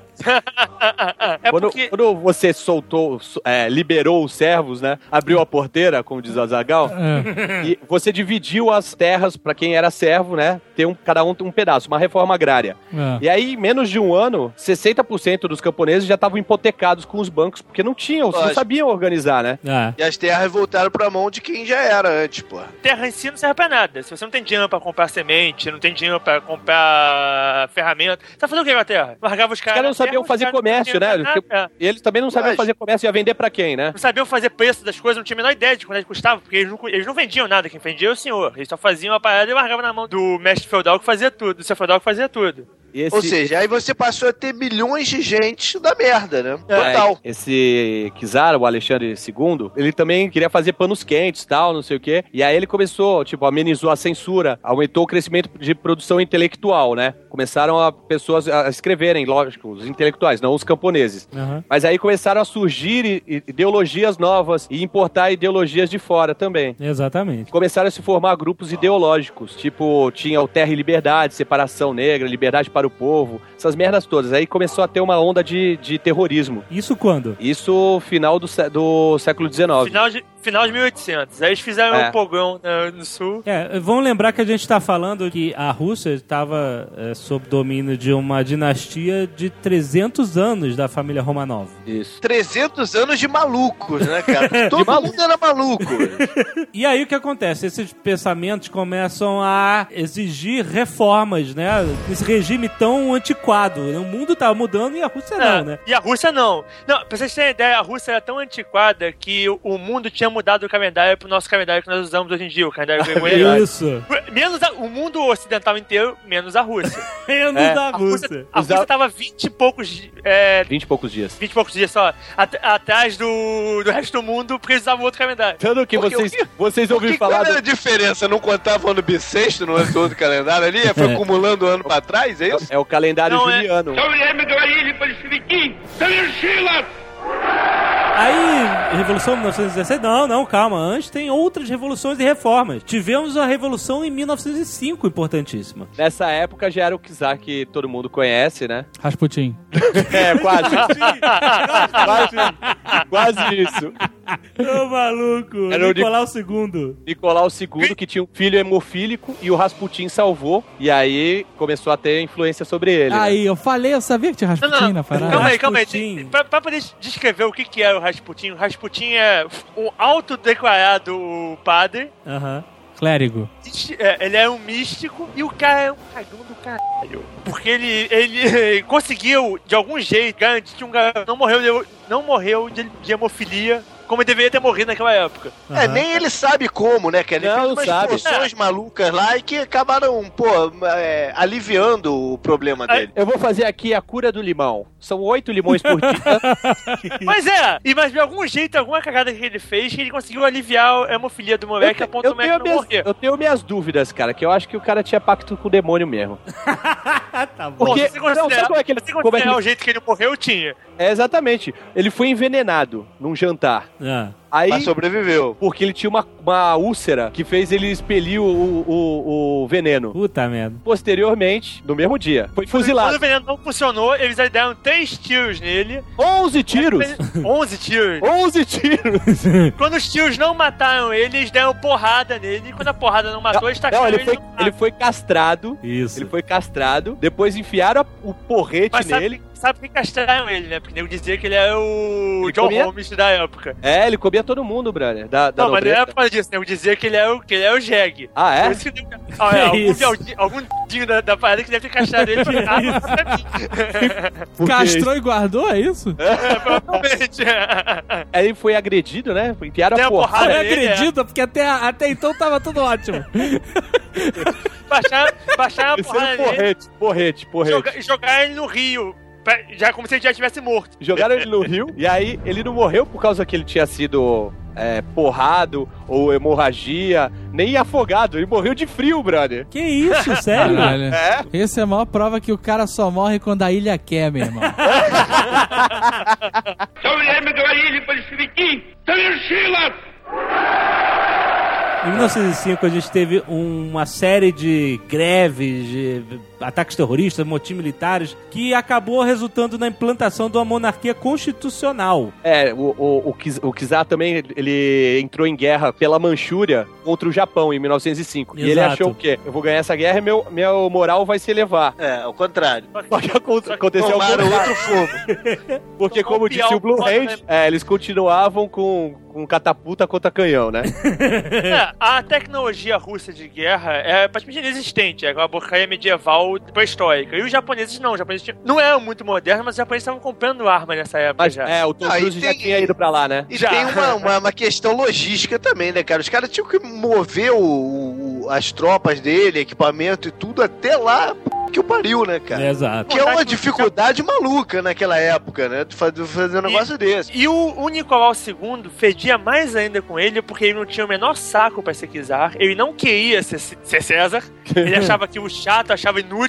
[SPEAKER 4] É
[SPEAKER 5] Quando,
[SPEAKER 4] porque...
[SPEAKER 5] quando você soltou, é, liberou os servos, né? Abriu a porteira, como diz o Azaghal,
[SPEAKER 6] É.
[SPEAKER 5] e você dividiu as terras pra quem era servo, né? Ter um, cada um um pedaço, uma reforma agrária.
[SPEAKER 6] É.
[SPEAKER 5] E aí, em menos de um ano, sessenta por cento dos camponeses já estavam hipotecados com os bancos, porque não tinham, não
[SPEAKER 3] Lógico.
[SPEAKER 5] sabiam organizar, né?
[SPEAKER 2] É.
[SPEAKER 3] E as terras voltaram pra mão de quem já era antes, pô.
[SPEAKER 4] terra em si não serve pra nada. Se você não tem dinheiro pra comprar semente, não tem dinheiro pra comprar ferramenta, você tá fazendo o que com a terra? Largava os
[SPEAKER 5] Os
[SPEAKER 4] caras.
[SPEAKER 5] caras não
[SPEAKER 4] na
[SPEAKER 5] sabiam
[SPEAKER 4] terra, os
[SPEAKER 5] fazer
[SPEAKER 4] caras não
[SPEAKER 5] comércio,
[SPEAKER 4] tinham
[SPEAKER 5] né?
[SPEAKER 4] nada.
[SPEAKER 5] Porque- E eles também não sabiam
[SPEAKER 3] Mas-
[SPEAKER 5] fazer comércio e ia vender pra quem, né?
[SPEAKER 4] Não sabiam fazer preço das coisas, não tinha a menor ideia de quanto é que custava, porque eles não, eles não vendiam nada, quem vendia era o senhor. Eles só faziam a parada e largavam na mão do mestre feudal que fazia tudo, do seu feudal que fazia tudo.
[SPEAKER 5] E esse,
[SPEAKER 3] Ou seja, aí você passou a ter milhões de gente da merda, né?
[SPEAKER 5] é,
[SPEAKER 3] Total.
[SPEAKER 5] esse Czar, o Alexandre segundo, ele também queria fazer panos quentes e tal, não sei o quê. E aí ele começou, tipo, amenizou a censura, aumentou o crescimento de produção intelectual, né? Começaram a pessoas a escreverem, lógico, os intelectuais, não os camponeses.
[SPEAKER 2] Uhum.
[SPEAKER 5] Mas aí começaram a surgir i- i- ideologias novas e importar ideologias de fora também.
[SPEAKER 2] Exatamente.
[SPEAKER 5] Começaram a se formar grupos ideológicos, tipo, tinha o Terra e Liberdade, separação negra, liberdade para para o povo, essas merdas todas. Aí começou a ter uma onda de, de terrorismo.
[SPEAKER 2] Isso quando?
[SPEAKER 5] Isso final do, sé- do século dezenove.
[SPEAKER 4] Final de, final de mil e oitocentos. Aí eles fizeram
[SPEAKER 5] É.
[SPEAKER 4] um pogrom né, no sul.
[SPEAKER 2] É, vamos lembrar que a gente está falando que a Rússia estava é, sob domínio de uma dinastia de trezentos anos da família Romanov.
[SPEAKER 5] Isso.
[SPEAKER 3] trezentos anos de malucos, né, cara? Todo mundo era maluco.
[SPEAKER 2] E aí o que acontece? Esses pensamentos começam a exigir reformas, né? Esse regime tão antiquado. O mundo estava mudando e a Rússia não,
[SPEAKER 4] É,
[SPEAKER 2] né?
[SPEAKER 4] E a Rússia não. Não, pra vocês terem ideia, a Rússia era tão antiquada que o, o mundo tinha mudado o calendário pro nosso calendário que nós usamos hoje em dia, o calendário gregoriano.
[SPEAKER 2] Isso.
[SPEAKER 4] Menos a- o mundo ocidental inteiro, menos a Rússia.
[SPEAKER 2] Menos
[SPEAKER 5] É,
[SPEAKER 2] da
[SPEAKER 4] A
[SPEAKER 2] Rússia.
[SPEAKER 4] Rússia, a Rússia tava vinte e poucos di- é,
[SPEAKER 5] Vinte e poucos dias.
[SPEAKER 4] vinte e poucos dias só at- atrás do, do resto do mundo porque eles usavam outro calendário.
[SPEAKER 5] Tanto que
[SPEAKER 3] Porque
[SPEAKER 5] vocês,
[SPEAKER 3] o que-
[SPEAKER 5] vocês
[SPEAKER 3] Por
[SPEAKER 5] ouviram
[SPEAKER 3] que,
[SPEAKER 5] falar
[SPEAKER 3] qual
[SPEAKER 5] do...
[SPEAKER 3] era a diferença? Não contava ano bissexto no outro calendário ali? Foi acumulando ano pra trás, é isso?
[SPEAKER 5] É o calendário
[SPEAKER 4] Não, é-
[SPEAKER 5] juliano.
[SPEAKER 2] Aí, Revolução de mil novecentos e dezesseis, não, não, calma, antes tem outras revoluções e reformas. Tivemos a Revolução em mil novecentos e cinco, importantíssima.
[SPEAKER 5] Nessa época já era o czar que todo mundo conhece, né?
[SPEAKER 6] Rasputin.
[SPEAKER 5] É, quase. quase, quase isso.
[SPEAKER 2] Ô, maluco,
[SPEAKER 5] Era o
[SPEAKER 2] Nicolau segundo.
[SPEAKER 5] Nicolau segundo, que tinha um filho hemofílico, e o Rasputin salvou, e aí começou a ter influência sobre ele. né?
[SPEAKER 6] Aí, eu falei, eu sabia que tinha
[SPEAKER 4] Não,
[SPEAKER 6] Rasputin
[SPEAKER 4] não,
[SPEAKER 6] na parada.
[SPEAKER 4] calma aí, calma aí.
[SPEAKER 2] Rasputin.
[SPEAKER 4] Tem- Pra, pra poder descrever o que, que era o Rasputin, o Rasputin é um autodeclarado padre,
[SPEAKER 2] Aham.
[SPEAKER 6] Clérigo.
[SPEAKER 4] é, ele é um místico e o cara é um cagão do caralho. Porque ele, ele conseguiu, de algum jeito, garantir que um garoto não morreu de, não morreu de, de hemofilia como ele deveria ter morrido naquela época.
[SPEAKER 3] É, nem ele sabe como, né, cara? Ele
[SPEAKER 5] Não,
[SPEAKER 3] fez umas
[SPEAKER 5] sabe.
[SPEAKER 3] poções malucas lá e que acabaram, pô, é, aliviando o problema dele.
[SPEAKER 5] Eu vou fazer aqui a cura do limão. São oito limões por dia.
[SPEAKER 4] Mas é, e mas de algum jeito, alguma cagada que ele fez, que ele conseguiu aliviar a hemofilia do moleque a ponto
[SPEAKER 5] eu,
[SPEAKER 4] do moleque
[SPEAKER 5] tenho
[SPEAKER 4] não
[SPEAKER 5] minhas,
[SPEAKER 4] morrer.
[SPEAKER 5] eu tenho minhas dúvidas, cara, que eu acho que o cara tinha pacto com o demônio mesmo.
[SPEAKER 2] Tá bom.
[SPEAKER 5] Porque,
[SPEAKER 4] Bom, se você
[SPEAKER 5] não, sabe
[SPEAKER 4] considerar,
[SPEAKER 5] como é que ele,
[SPEAKER 4] se você
[SPEAKER 5] como é que
[SPEAKER 4] considerar
[SPEAKER 5] ele-
[SPEAKER 4] o jeito que ele morreu, tinha.
[SPEAKER 5] É, exatamente. Ele foi envenenado num jantar.
[SPEAKER 2] Ah.
[SPEAKER 5] Aí,
[SPEAKER 3] Mas sobreviveu.
[SPEAKER 5] porque ele tinha uma, uma úlcera que fez ele expelir o, o, o veneno.
[SPEAKER 2] Puta merda.
[SPEAKER 5] Posteriormente, no mesmo dia, foi
[SPEAKER 4] Quando
[SPEAKER 5] fuzilado.
[SPEAKER 4] o veneno não funcionou, eles aí deram três tiros nele.
[SPEAKER 5] onze tiros!
[SPEAKER 4] onze tiros.
[SPEAKER 5] onze tiros!
[SPEAKER 4] Quando os tiros não mataram ele, eles deram porrada nele. E quando a porrada não matou, eles tacaram
[SPEAKER 5] Não, ele
[SPEAKER 4] ele
[SPEAKER 5] foi,
[SPEAKER 4] no
[SPEAKER 5] ele foi castrado.
[SPEAKER 2] Isso.
[SPEAKER 5] Ele foi castrado. Depois enfiaram a- o porrete
[SPEAKER 4] Mas sabe,
[SPEAKER 5] nele.
[SPEAKER 4] sabe que castraram ele, né? Porque nego dizia que ele era o
[SPEAKER 5] Ele
[SPEAKER 4] John
[SPEAKER 5] comia-
[SPEAKER 4] Holmes da época.
[SPEAKER 5] É, ele comia todo mundo, brother. Da, da
[SPEAKER 4] Não, mas não
[SPEAKER 5] nobreza.
[SPEAKER 4] era por causa disso, nego dizia que ele era o, que ele era o Jeg.
[SPEAKER 5] Ah, é?
[SPEAKER 4] Por isso que nego- ah, é, algum,
[SPEAKER 2] isso?
[SPEAKER 4] algum, algum dinho da, da parada que deve ter castrado ele de arma pra mim.
[SPEAKER 5] Porque
[SPEAKER 6] Castrou e guardou, é isso?
[SPEAKER 4] É, provavelmente.
[SPEAKER 5] Aí ele foi agredido, né? Enfiaram
[SPEAKER 4] Tem
[SPEAKER 5] a
[SPEAKER 4] a
[SPEAKER 5] porrada.
[SPEAKER 4] porrada
[SPEAKER 6] Não
[SPEAKER 4] ele,
[SPEAKER 6] acredito, porque até, até então tava tudo ótimo.
[SPEAKER 4] Baixaram, baixaram a
[SPEAKER 5] Esse
[SPEAKER 4] porrada
[SPEAKER 5] era
[SPEAKER 4] nele
[SPEAKER 5] porrete, porrete, porrete.
[SPEAKER 4] joga, e jogaram ele no rio. pra- Já como se ele já tivesse morto.
[SPEAKER 5] Jogaram ele no rio, e aí ele não morreu por causa que ele tinha sido é, porrado ou hemorragia, nem afogado. Ele morreu de frio, brother.
[SPEAKER 2] Que isso, sério?
[SPEAKER 6] Caralho.
[SPEAKER 5] É?
[SPEAKER 6] Essa é a maior prova que o cara só morre quando a ilha quer, meu irmão.
[SPEAKER 2] Em mil novecentos e cinco a gente teve uma série de greves, de ataques terroristas, motins militares, que acabou resultando na implantação de uma monarquia constitucional.
[SPEAKER 5] É, o, o, o, Kiz- o Kizar também, ele entrou em guerra pela Manchúria contra o Japão em mil novecentos e cinco. E ele
[SPEAKER 2] Exato.
[SPEAKER 5] achou o quê? Eu vou ganhar essa guerra e meu, meu moral vai se elevar.
[SPEAKER 3] É, ao contrário.
[SPEAKER 5] Só que aconte- aconteceu ao
[SPEAKER 3] Tomaram
[SPEAKER 5] contrário.
[SPEAKER 3] outro fogo.
[SPEAKER 5] Porque,
[SPEAKER 4] Tomou
[SPEAKER 5] como
[SPEAKER 4] um
[SPEAKER 5] disse
[SPEAKER 4] piau
[SPEAKER 5] o Blue
[SPEAKER 4] foda,
[SPEAKER 5] Hand,
[SPEAKER 4] né?
[SPEAKER 5] é, eles continuavam com, com catapulta contra canhão, né?
[SPEAKER 4] É, a tecnologia russa de guerra é praticamente inexistente. É uma porcaria medieval pré-histórica. E os japoneses não. Os japoneses tinham- não eram muito modernos, mas os japoneses estavam comprando arma nessa época
[SPEAKER 5] Mas,
[SPEAKER 4] já.
[SPEAKER 5] é, o Tom
[SPEAKER 3] Ah, e
[SPEAKER 5] Cruise já
[SPEAKER 3] tem-
[SPEAKER 5] tinha ido pra lá, né?
[SPEAKER 3] E
[SPEAKER 4] Já.
[SPEAKER 3] tem uma, uma, uma questão logística também, né, cara? Os caras tinham que mover o, o- as tropas dele, equipamento e tudo até lá que o pariu, né, cara?
[SPEAKER 2] Exato.
[SPEAKER 3] Que é uma dificuldade maluca naquela época, né? De fazer, fazer um negócio desse.
[SPEAKER 4] E o, o Nicolau segundo fedia mais ainda com ele, porque ele não tinha o menor saco pra ser czar. Ele não queria ser, ser César. Ele achava que o chato achava inútil.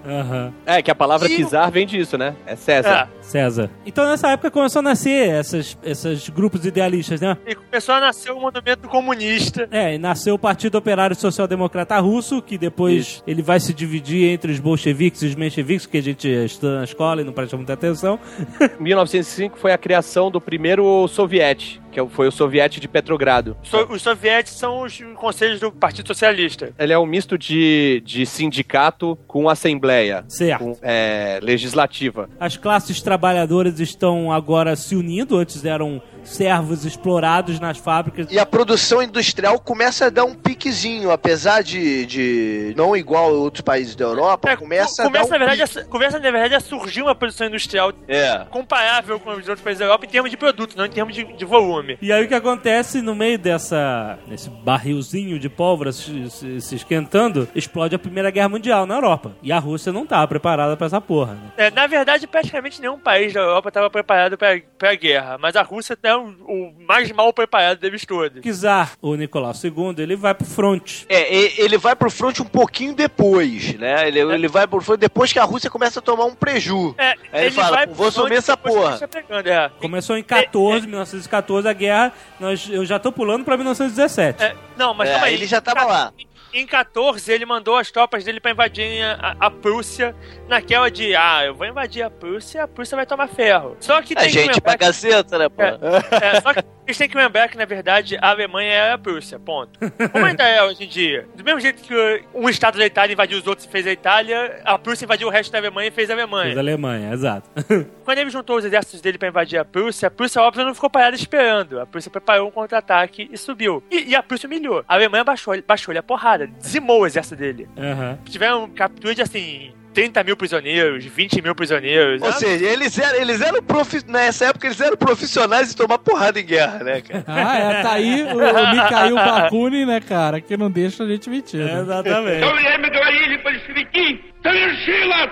[SPEAKER 2] Aham.
[SPEAKER 5] É, que a palavra
[SPEAKER 4] E-
[SPEAKER 5] czar vem disso, né? É César.
[SPEAKER 4] É.
[SPEAKER 2] César. Então nessa época começou a nascer essas, esses grupos idealistas, né?
[SPEAKER 4] E começou a nascer o monumento comunista.
[SPEAKER 2] É, e nasceu o Partido Operário Social-Democrata Russo, que depois ele vai se dividir entre os bolcheviques e os mencheviques, que a gente estuda na escola e não presta muita atenção.
[SPEAKER 5] Em mil novecentos e cinco foi a criação do primeiro soviete, que foi o soviete de Petrogrado.
[SPEAKER 4] So- os sovietes são os conselhos do Partido Socialista.
[SPEAKER 5] Ele é um misto de, de sindicato com assembleia,
[SPEAKER 2] Certo.
[SPEAKER 5] com, é, legislativa.
[SPEAKER 2] As classes trabalhadoras estão agora se unindo, antes eram servos explorados nas fábricas.
[SPEAKER 3] E a produção industrial começa a dar um piquezinho, apesar de, de não igual a outros países da Europa,
[SPEAKER 4] É,
[SPEAKER 3] começa,
[SPEAKER 4] co-
[SPEAKER 3] a dar
[SPEAKER 4] começa,
[SPEAKER 3] um
[SPEAKER 4] na verdade,
[SPEAKER 3] pique.
[SPEAKER 4] a, começa, na verdade, a surgir uma produção industrial
[SPEAKER 3] É.
[SPEAKER 4] comparável com os outros países da Europa em termos de produto, não em termos de, de volume.
[SPEAKER 2] E aí o que acontece no meio dessa nesse barrilzinho de pólvora se, se- se esquentando, explode a Primeira Guerra Mundial na Europa. E a Rússia não estava preparada pra essa porra, né?
[SPEAKER 4] É, na verdade, praticamente nenhum país da Europa estava preparado para a guerra, mas a Rússia é o, o mais mal preparado deles todos.
[SPEAKER 2] O czar, o Nicolau segundo, ele vai pro front.
[SPEAKER 3] É, e- ele vai pro front um pouquinho depois, né? Ele, ele vai pro front depois que a Rússia começa a tomar um preju.
[SPEAKER 4] É,
[SPEAKER 3] Aí ele fala,
[SPEAKER 4] vai
[SPEAKER 3] vou
[SPEAKER 4] pro
[SPEAKER 3] assumir
[SPEAKER 4] front
[SPEAKER 3] essa
[SPEAKER 4] depois
[SPEAKER 3] porra.
[SPEAKER 4] que deixa pegando, é.
[SPEAKER 2] Começou em quatorze, mil novecentos e quatorze, a guerra. Nós, eu já tô pulando pra mil novecentos e dezessete.
[SPEAKER 4] É, não, mas
[SPEAKER 3] É,
[SPEAKER 4] calma aí.
[SPEAKER 3] ele já tava lá.
[SPEAKER 4] Em quatorze, ele mandou as tropas dele pra invadirem a, a Prússia, naquela de, ah, eu vou invadir a Prússia, a Prússia vai tomar ferro. Só que
[SPEAKER 3] A
[SPEAKER 4] tem que
[SPEAKER 3] gente
[SPEAKER 4] lembrar
[SPEAKER 3] pra
[SPEAKER 4] que,
[SPEAKER 3] caceta, né, pô?
[SPEAKER 4] é, é, só que eles têm que lembrar que, na verdade, a Alemanha é a Prússia, ponto. Como ainda é hoje em dia. Do mesmo jeito que um estado da Itália invadiu os outros e fez a Itália, a Prússia invadiu o resto da Alemanha e fez a
[SPEAKER 2] Fez a
[SPEAKER 4] Alemanha.
[SPEAKER 2] Alemanha, exato.
[SPEAKER 4] Quando ele juntou os exércitos dele pra invadir a Prússia, a Prússia, óbvio, não ficou parada esperando. A Prússia preparou um contra-ataque e subiu. E, e a Prússia humilhou. A Alemanha baixou, baixou-lhe a porrada, dizimou o exército dele.
[SPEAKER 2] Aham.
[SPEAKER 4] Tiveram captura de, assim, trinta mil prisioneiros, vinte mil prisioneiros.
[SPEAKER 3] Ou
[SPEAKER 4] Ah,
[SPEAKER 3] seja, eles eram, eles eram profi... nessa época eles eram profissionais de tomar porrada em guerra, né, cara?
[SPEAKER 6] Ah, é, tá aí o, o Mikhail Bakunin, né, cara, que não deixa a gente mentir.
[SPEAKER 2] É,
[SPEAKER 6] Né?
[SPEAKER 2] exatamente.
[SPEAKER 7] время говорили большевики, совершилось!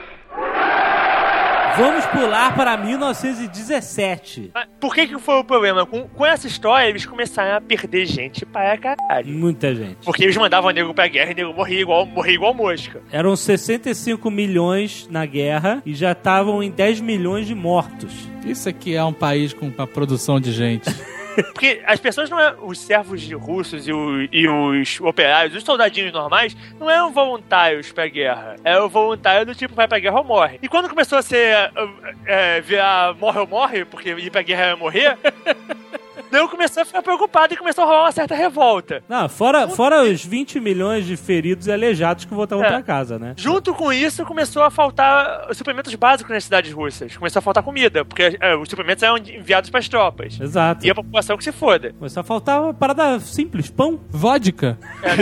[SPEAKER 2] Vamos pular para mil novecentos e dezessete.
[SPEAKER 4] ah, Por que que foi o problema? Com, com essa história, eles começaram a perder gente para caralho.
[SPEAKER 2] Muita gente.
[SPEAKER 4] Porque eles mandavam nego pra guerra e nego morria igual, morria igual mosca.
[SPEAKER 2] Eram sessenta e cinco milhões na guerra e já estavam em dez milhões de mortos.
[SPEAKER 6] Isso aqui é um país com uma produção de gente.
[SPEAKER 4] Porque as pessoas não eram. Os servos de russos e, o- e os operários, os soldadinhos normais, não eram voluntários pra guerra. Era o voluntário do tipo vai pra guerra ou morre. E quando começou a ser. É, virar morre ou morre, porque ir pra guerra era morrer. Daí eu comecei a ficar preocupado e começou a rolar uma certa revolta.
[SPEAKER 2] Não, fora, fora os vinte milhões de feridos e aleijados que voltavam
[SPEAKER 4] É.
[SPEAKER 2] pra casa, né?
[SPEAKER 4] Junto com isso, começou a faltar suprimentos básicos nas cidades russas. Começou a faltar comida, porque é, os suprimentos eram enviados pras tropas.
[SPEAKER 2] Exato.
[SPEAKER 4] E a população que se foda.
[SPEAKER 2] Começou a faltar uma parada simples, pão.
[SPEAKER 6] Vodka.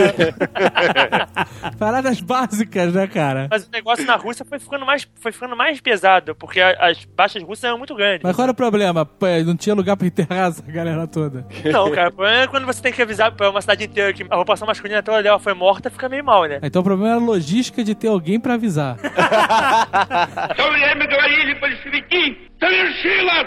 [SPEAKER 6] Paradas básicas, né, cara?
[SPEAKER 4] Mas o negócio na Rússia foi ficando mais, foi ficando mais pesado, porque a- as baixas russas eram muito grandes.
[SPEAKER 6] Mas qual era o problema? Pô, não tinha lugar pra enterrar essa galera toda.
[SPEAKER 4] Não, cara, o problema é quando você tem que avisar pra uma cidade inteira que a população masculina toda dela foi morta, fica meio mal, né?
[SPEAKER 6] Então o problema era a logística de ter alguém pra avisar.
[SPEAKER 7] Все время говорили большевики, совершилось!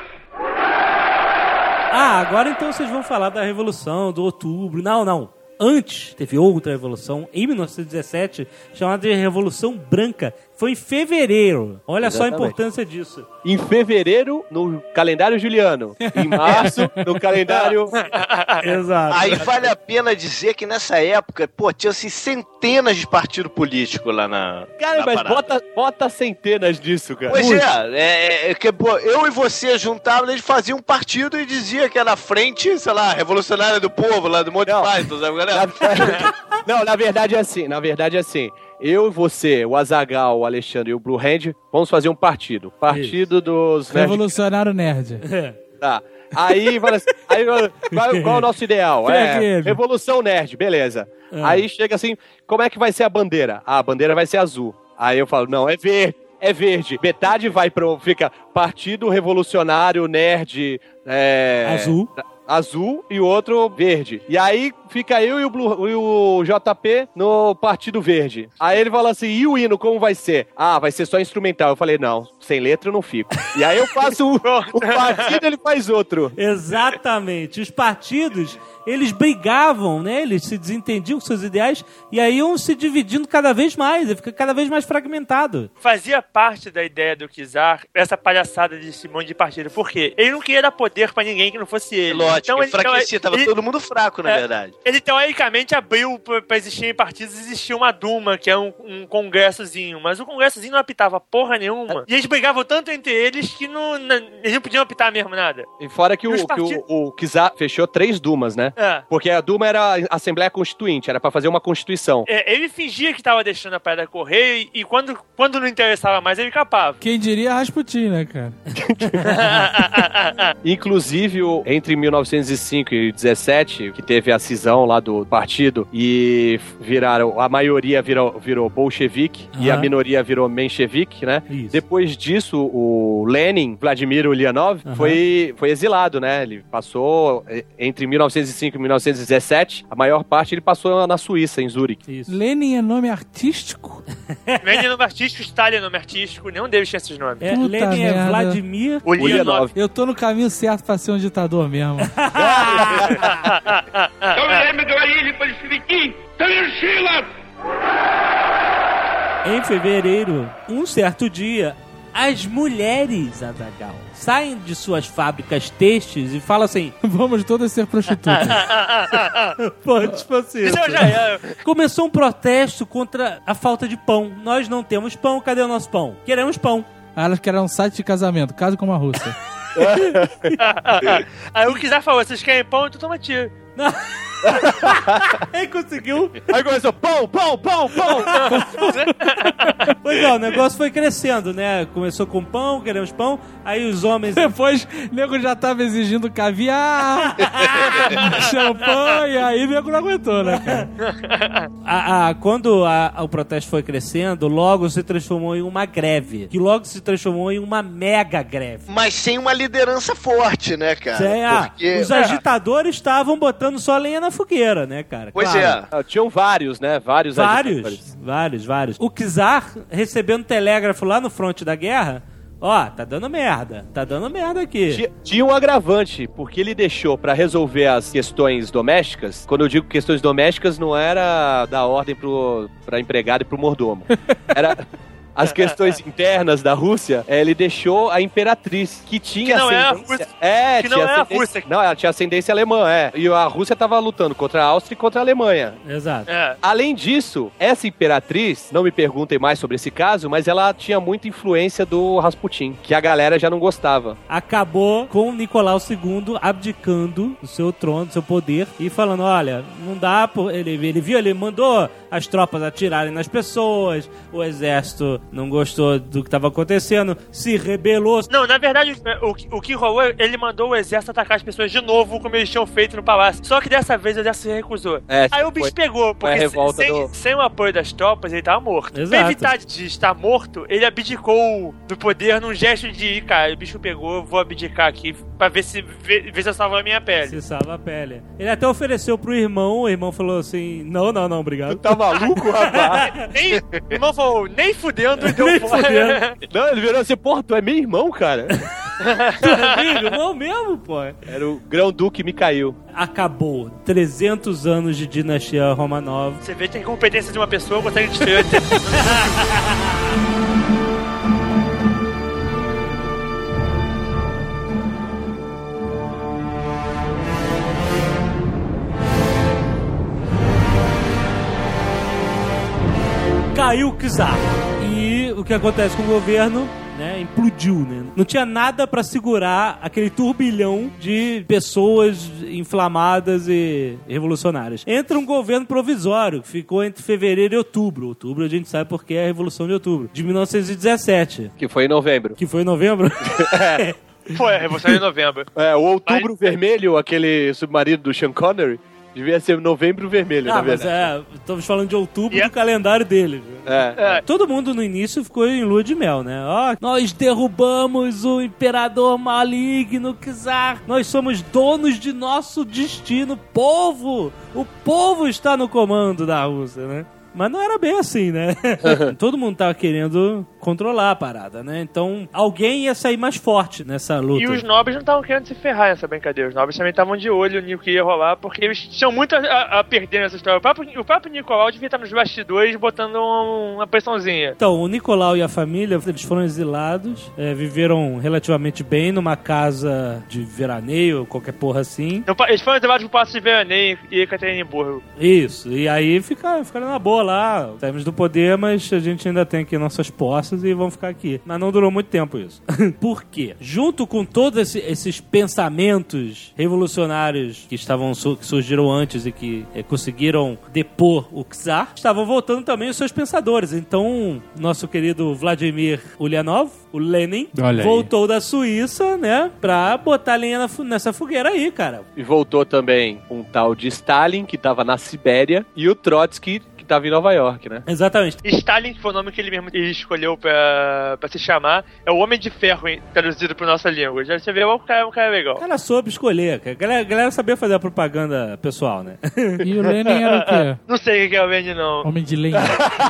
[SPEAKER 2] Ah, agora então vocês vão falar da Revolução, do Outubro. Não, não. Antes, teve outra revolução, em mil novecentos e dezessete, chamada de Revolução Branca. Foi em fevereiro. Olha só a
[SPEAKER 5] Exatamente.
[SPEAKER 2] importância disso.
[SPEAKER 5] Em fevereiro, no calendário juliano. Em março, no calendário...
[SPEAKER 2] Exato.
[SPEAKER 3] Aí vale a pena dizer que nessa época, pô, tinha assim centenas de partidos políticos lá na.
[SPEAKER 5] Cara,
[SPEAKER 3] na
[SPEAKER 5] mas
[SPEAKER 3] parada.
[SPEAKER 5] bota, bota centenas disso, cara.
[SPEAKER 3] Pois é, é, é que pô, eu e você juntavam, eles faziam um partido e dizia que era a frente, sei lá, revolucionária do povo, lá do Monty
[SPEAKER 5] Não.
[SPEAKER 3] Python, sabe, galera?
[SPEAKER 5] Na- Não, na verdade é assim, na verdade é assim. Eu e você, o Azaghal, o Alexandre e o Blue Hand, vamos fazer um partido. Partido dos... Nerd-
[SPEAKER 6] Revolucionário nerd.
[SPEAKER 5] Tá. Aí, fala assim, aí qual, qual é o nosso ideal?
[SPEAKER 6] Pega
[SPEAKER 5] É,
[SPEAKER 6] ele.
[SPEAKER 5] Revolução Nerd, beleza. Aí chega assim, como é que vai ser a bandeira? Ah, a bandeira vai ser azul. Aí eu falo, não, é verde. É verde. Metade vai pro... Fica Partido Revolucionário Nerd... É,
[SPEAKER 2] Azul.
[SPEAKER 5] azul e o outro verde. E aí fica eu e o, Blue, e o J P no Partido Verde. Aí ele fala assim, e o hino, como vai ser? Ah, vai ser só instrumental. Eu falei, não, sem letra eu não fico. E aí eu faço o, o partido, ele faz outro.
[SPEAKER 2] Exatamente. Os partidos, eles brigavam, né? Eles se desentendiam com seus ideais e aí iam se dividindo cada vez mais, e fica cada vez mais fragmentado.
[SPEAKER 4] Fazia parte da ideia do Kizar essa palhaçada de esse monte de partido. Por quê? Ele não queria dar poder pra ninguém que não fosse ele.
[SPEAKER 3] Lógico,
[SPEAKER 4] então, ele
[SPEAKER 3] enfraquecia,
[SPEAKER 4] então,
[SPEAKER 3] tava
[SPEAKER 4] ele,
[SPEAKER 3] todo mundo fraco, na
[SPEAKER 4] é,
[SPEAKER 3] verdade.
[SPEAKER 4] Ele, teoricamente, abriu pra, pra existirem partidos, existia uma Duma, que é um, um congressozinho, mas o congressozinho não apitava porra nenhuma. E eles brigavam tanto entre eles que não, não, eles não podiam apitar mesmo nada.
[SPEAKER 5] E fora que, o, que
[SPEAKER 4] partidos...
[SPEAKER 5] o, o Kizar fechou três Dumas, né?
[SPEAKER 4] É.
[SPEAKER 5] Porque a Duma era a Assembleia Constituinte, era pra fazer uma Constituição.
[SPEAKER 4] É, ele fingia que tava deixando a pedra correr e, e quando, quando não interessava mais, ele capava.
[SPEAKER 6] Quem diria Rasputin, né, cara?
[SPEAKER 5] Inclusive, o, entre mil novecentos e cinco e dezessete, que teve a cisão lá do partido, e viraram, a maioria virou, virou bolchevique, uhum. e a minoria virou menchevique, né?
[SPEAKER 2] Isso.
[SPEAKER 5] Depois disso, o Lenin, Vladimir Ulyanov, uhum. foi, foi exilado, né? Ele passou, entre mil novecentos e cinco e mil novecentos e dezessete, a maior parte ele passou na Suíça, em Zurique.
[SPEAKER 6] Isso. Lenin é nome artístico?
[SPEAKER 4] Lenin é nome artístico, Stalin é nome artístico, nenhum deles tinha esses nomes.
[SPEAKER 2] É, Lenin merda. é Vladimir
[SPEAKER 4] Ulyanov.
[SPEAKER 6] Eu tô no caminho certo pra ser um ditador mesmo.
[SPEAKER 2] Em fevereiro, um certo dia, as mulheres, Azaghal, saem de suas fábricas têxteis e falam assim:
[SPEAKER 6] vamos todas ser prostitutas.
[SPEAKER 2] Pô, tipo assim.
[SPEAKER 4] Isso já é.
[SPEAKER 2] Começou um protesto contra a falta de pão. Nós não temos pão, cadê o nosso pão? Queremos pão.
[SPEAKER 6] Ah, elas querem um site de casamento, caso com uma russa.
[SPEAKER 4] Aí o Kizar falou: vocês querem pão? Então toma tiro.
[SPEAKER 2] Aí conseguiu.
[SPEAKER 5] Aí começou, pão, pão, pão, pão.
[SPEAKER 2] Pois é, o negócio foi crescendo, né? Começou com pão, queremos pão. Aí os homens...
[SPEAKER 6] Depois, o nego já tava exigindo caviar, champanhe, aí o nego não aguentou, né, cara?
[SPEAKER 2] A, a, quando a, a, o protesto foi crescendo, logo se transformou em uma greve. Que logo se transformou em uma mega greve.
[SPEAKER 3] Mas sem uma liderança forte, né, cara?
[SPEAKER 2] Sim, ah,
[SPEAKER 3] Porque...
[SPEAKER 2] Os agitadores estavam botando só lenha na fogueira, né, cara?
[SPEAKER 3] Pois
[SPEAKER 2] claro.
[SPEAKER 3] é.
[SPEAKER 5] Tinham vários, né? Vários
[SPEAKER 2] Vários, vários, vários. O Kizar, recebendo telégrafo lá no fronte da guerra, ó, tá dando merda, tá dando merda aqui.
[SPEAKER 5] Tinha, tinha um agravante, porque ele deixou pra resolver as questões domésticas. Quando eu digo questões domésticas, não era da ordem pro, pra empregado e pro mordomo. Era... As questões internas da Rússia, ele deixou a imperatriz, que tinha
[SPEAKER 4] que não
[SPEAKER 5] ascendência...
[SPEAKER 4] É a Rússia.
[SPEAKER 5] É,
[SPEAKER 4] que
[SPEAKER 5] tinha
[SPEAKER 4] não é a
[SPEAKER 5] ascendência...
[SPEAKER 4] Rússia.
[SPEAKER 5] Não, ela tinha ascendência alemã, é. E a Rússia tava lutando contra a Áustria e contra a Alemanha.
[SPEAKER 2] Exato.
[SPEAKER 4] É.
[SPEAKER 5] Além disso, essa imperatriz, não me perguntem mais sobre esse caso, mas ela tinha muita influência do Rasputin, que a galera já não gostava.
[SPEAKER 2] Acabou com o Nicolau segundo abdicando do seu trono, do seu poder, e falando, olha, não dá... Por... Ele, ele viu, ele mandou as tropas atirarem nas pessoas, o exército não gostou do que estava acontecendo, se rebelou.
[SPEAKER 4] Não, na verdade, o, o que rolou, ele mandou o exército atacar as pessoas de novo, como eles tinham feito no palácio. Só que dessa vez o exército se recusou. É, Aí o bicho foi, pegou, porque sem, do... sem o apoio das tropas, ele tava morto.
[SPEAKER 2] Exato.
[SPEAKER 4] Pra evitar de estar morto, ele abdicou do poder num gesto de, cara, o bicho pegou, vou abdicar aqui pra ver se, ver, ver se eu salvo a minha pele.
[SPEAKER 2] Se salva a pele. Ele até ofereceu pro irmão, o irmão falou assim, não, não, não, obrigado.
[SPEAKER 5] Tu tá maluco, rapaz?
[SPEAKER 4] nem, o irmão falou, nem fudendo, então
[SPEAKER 2] nem fudendo.
[SPEAKER 5] Não, ele virou assim, porra, tu é meu irmão, cara.
[SPEAKER 2] Amigo, não mesmo, pô.
[SPEAKER 5] Era o Grão-Duque Mikhail.
[SPEAKER 2] Acabou. trezentos anos de dinastia Romanov.
[SPEAKER 4] Você vê que a incompetência de uma pessoa consegue destruir.
[SPEAKER 2] Caiu o Kizar. E o que acontece com o governo, né, implodiu, né? Não tinha nada pra segurar aquele turbilhão de pessoas inflamadas e revolucionárias. Entra um governo provisório, que ficou entre fevereiro e outubro. Outubro a gente sabe porque é a Revolução de Outubro, de mil novecentos e dezessete.
[SPEAKER 5] Que foi em novembro.
[SPEAKER 2] Que foi em novembro?
[SPEAKER 4] É. Foi, a Revolução de Novembro.
[SPEAKER 5] É, o Outubro Mas... Vermelho, aquele submarino do Sean Connery. Devia ser novembro vermelho,
[SPEAKER 2] Ah,
[SPEAKER 5] na
[SPEAKER 2] mas
[SPEAKER 5] verdade.
[SPEAKER 2] é, estamos falando de outubro
[SPEAKER 4] Yeah.
[SPEAKER 2] do calendário dele.
[SPEAKER 5] É.
[SPEAKER 4] É.
[SPEAKER 2] Todo mundo no início ficou em lua de mel, né? Ó, nós derrubamos o imperador maligno, Czar. Nós somos donos de nosso destino. Povo! O povo está no comando da Rússia, né? Mas não era bem assim, né? Todo mundo tava querendo controlar a parada, né? Então, alguém ia sair mais forte nessa luta.
[SPEAKER 4] E os nobres não estavam querendo se ferrar nessa brincadeira. Os nobres também estavam de olho no que ia rolar, porque eles tinham muito a, a perder nessa história. O próprio, o próprio Nicolau devia estar nos bastidores botando um, uma pressãozinha.
[SPEAKER 2] Então, o Nicolau e a família, eles foram exilados, é, viveram relativamente bem numa casa de veraneio, qualquer porra assim.
[SPEAKER 4] Então, eles foram levados pro Paço de Veraneio e Ekaterimburgo.
[SPEAKER 2] Isso, e aí ficaram, ficaram na boa lá, saímos do poder, mas a gente ainda tem aqui nossas posses e vamos ficar aqui. Mas não durou muito tempo isso. Por quê? Junto com todos esse, esses pensamentos revolucionários que estavam su- que surgiram antes e que é, conseguiram depor o Czar, estavam voltando também os seus pensadores. Então, nosso querido Vladimir Ulyanov, o Lenin,
[SPEAKER 6] Olha aí.
[SPEAKER 2] voltou da Suíça, né, pra botar lenha na fu- nessa fogueira aí, cara.
[SPEAKER 5] E voltou também um tal de Stalin, que tava na Sibéria, e o Trotsky, que tava em Nova York, né?
[SPEAKER 2] Exatamente.
[SPEAKER 4] Stalin, que foi o nome que ele mesmo ele escolheu pra, pra se chamar, é o Homem de Ferro, hein, traduzido pra nossa língua. Já você vê, um cara, um cara legal.
[SPEAKER 2] O cara soube escolher, cara. A galera, a galera sabia fazer a propaganda pessoal, né?
[SPEAKER 6] E o Lenin era o quê?
[SPEAKER 4] Não sei o que é o Lenin, não.
[SPEAKER 6] Homem de lenha.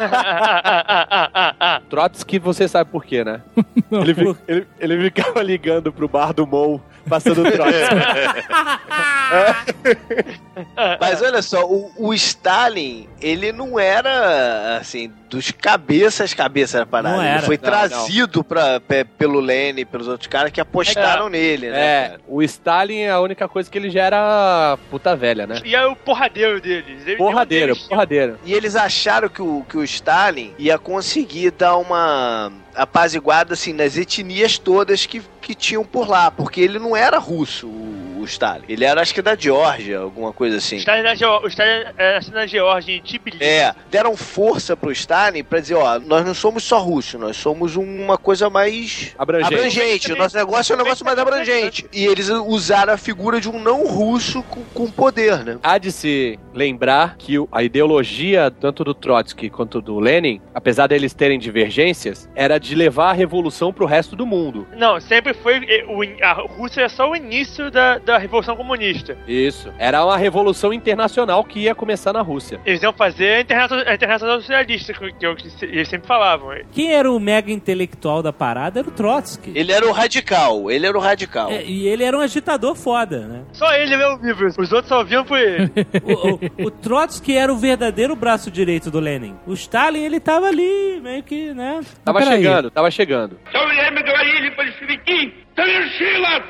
[SPEAKER 5] Trotsky, você sabe por quê, né? ele, fi- ele, ele ficava ligando pro bar do Mou, passando o Trotsky.
[SPEAKER 3] Mas olha só, o, o Stalin, ele não era, assim, dos cabeças, cabeça da parada.
[SPEAKER 2] Não
[SPEAKER 3] Ele
[SPEAKER 2] era.
[SPEAKER 3] foi
[SPEAKER 5] Não,
[SPEAKER 3] trazido Pra, pe- pelo Lenin, pelos outros caras que apostaram nele, né?
[SPEAKER 5] É,
[SPEAKER 3] cara?
[SPEAKER 5] o Stalin, a única coisa que ele já era puta velha, né?
[SPEAKER 4] E é o porradeiro deles. Ele-
[SPEAKER 5] Porradeiro,
[SPEAKER 4] eles-
[SPEAKER 5] porradeiro.
[SPEAKER 3] E eles acharam que o, que o Stalin ia conseguir dar uma apaziguada, assim, nas etnias todas que, que tinham por lá, porque ele não era russo, o, o Stalin. Ele era, acho que da Geórgia, alguma coisa assim.
[SPEAKER 4] O Stalin, na Geo- o Stalin é nascido na Geórgia, em Tbilisi.
[SPEAKER 3] É, deram força pro Stalin pra dizer, ó, nós não somos só russos, nós somos uma coisa mais
[SPEAKER 5] Abrangente.
[SPEAKER 3] abrangente. O nosso negócio é um negócio mais abrangente. E eles usaram a figura de um não russo com, com poder, né?
[SPEAKER 5] Há de se lembrar que o- a ideologia, tanto do Trotsky quanto do Lenin, apesar deles terem divergências, era de levar a revolução pro resto do mundo.
[SPEAKER 4] Não, sempre foi. eh, o in- A Rússia é só o início da, da Revolução Comunista.
[SPEAKER 5] Isso. Era uma revolução internacional que ia começar na Rússia.
[SPEAKER 4] Eles iam fazer a Internacional, a internacional Socialista, que, que, que eles sempre falavam.
[SPEAKER 2] Quem era o mega intelectual da parada era o Trotsky.
[SPEAKER 3] Ele era o radical, ele era o radical.
[SPEAKER 2] É, e ele era um agitador foda, né?
[SPEAKER 4] Só ele leu o livro, os outros só viam por ele.
[SPEAKER 2] O, o, o Trotsky era o verdadeiro braço direito do Lenin. O Stalin, ele tava ali, meio que, né?
[SPEAKER 5] Tava
[SPEAKER 6] Mas peraí.
[SPEAKER 5] chegando, tava chegando.
[SPEAKER 7] Со время говорили большевики, совершилось!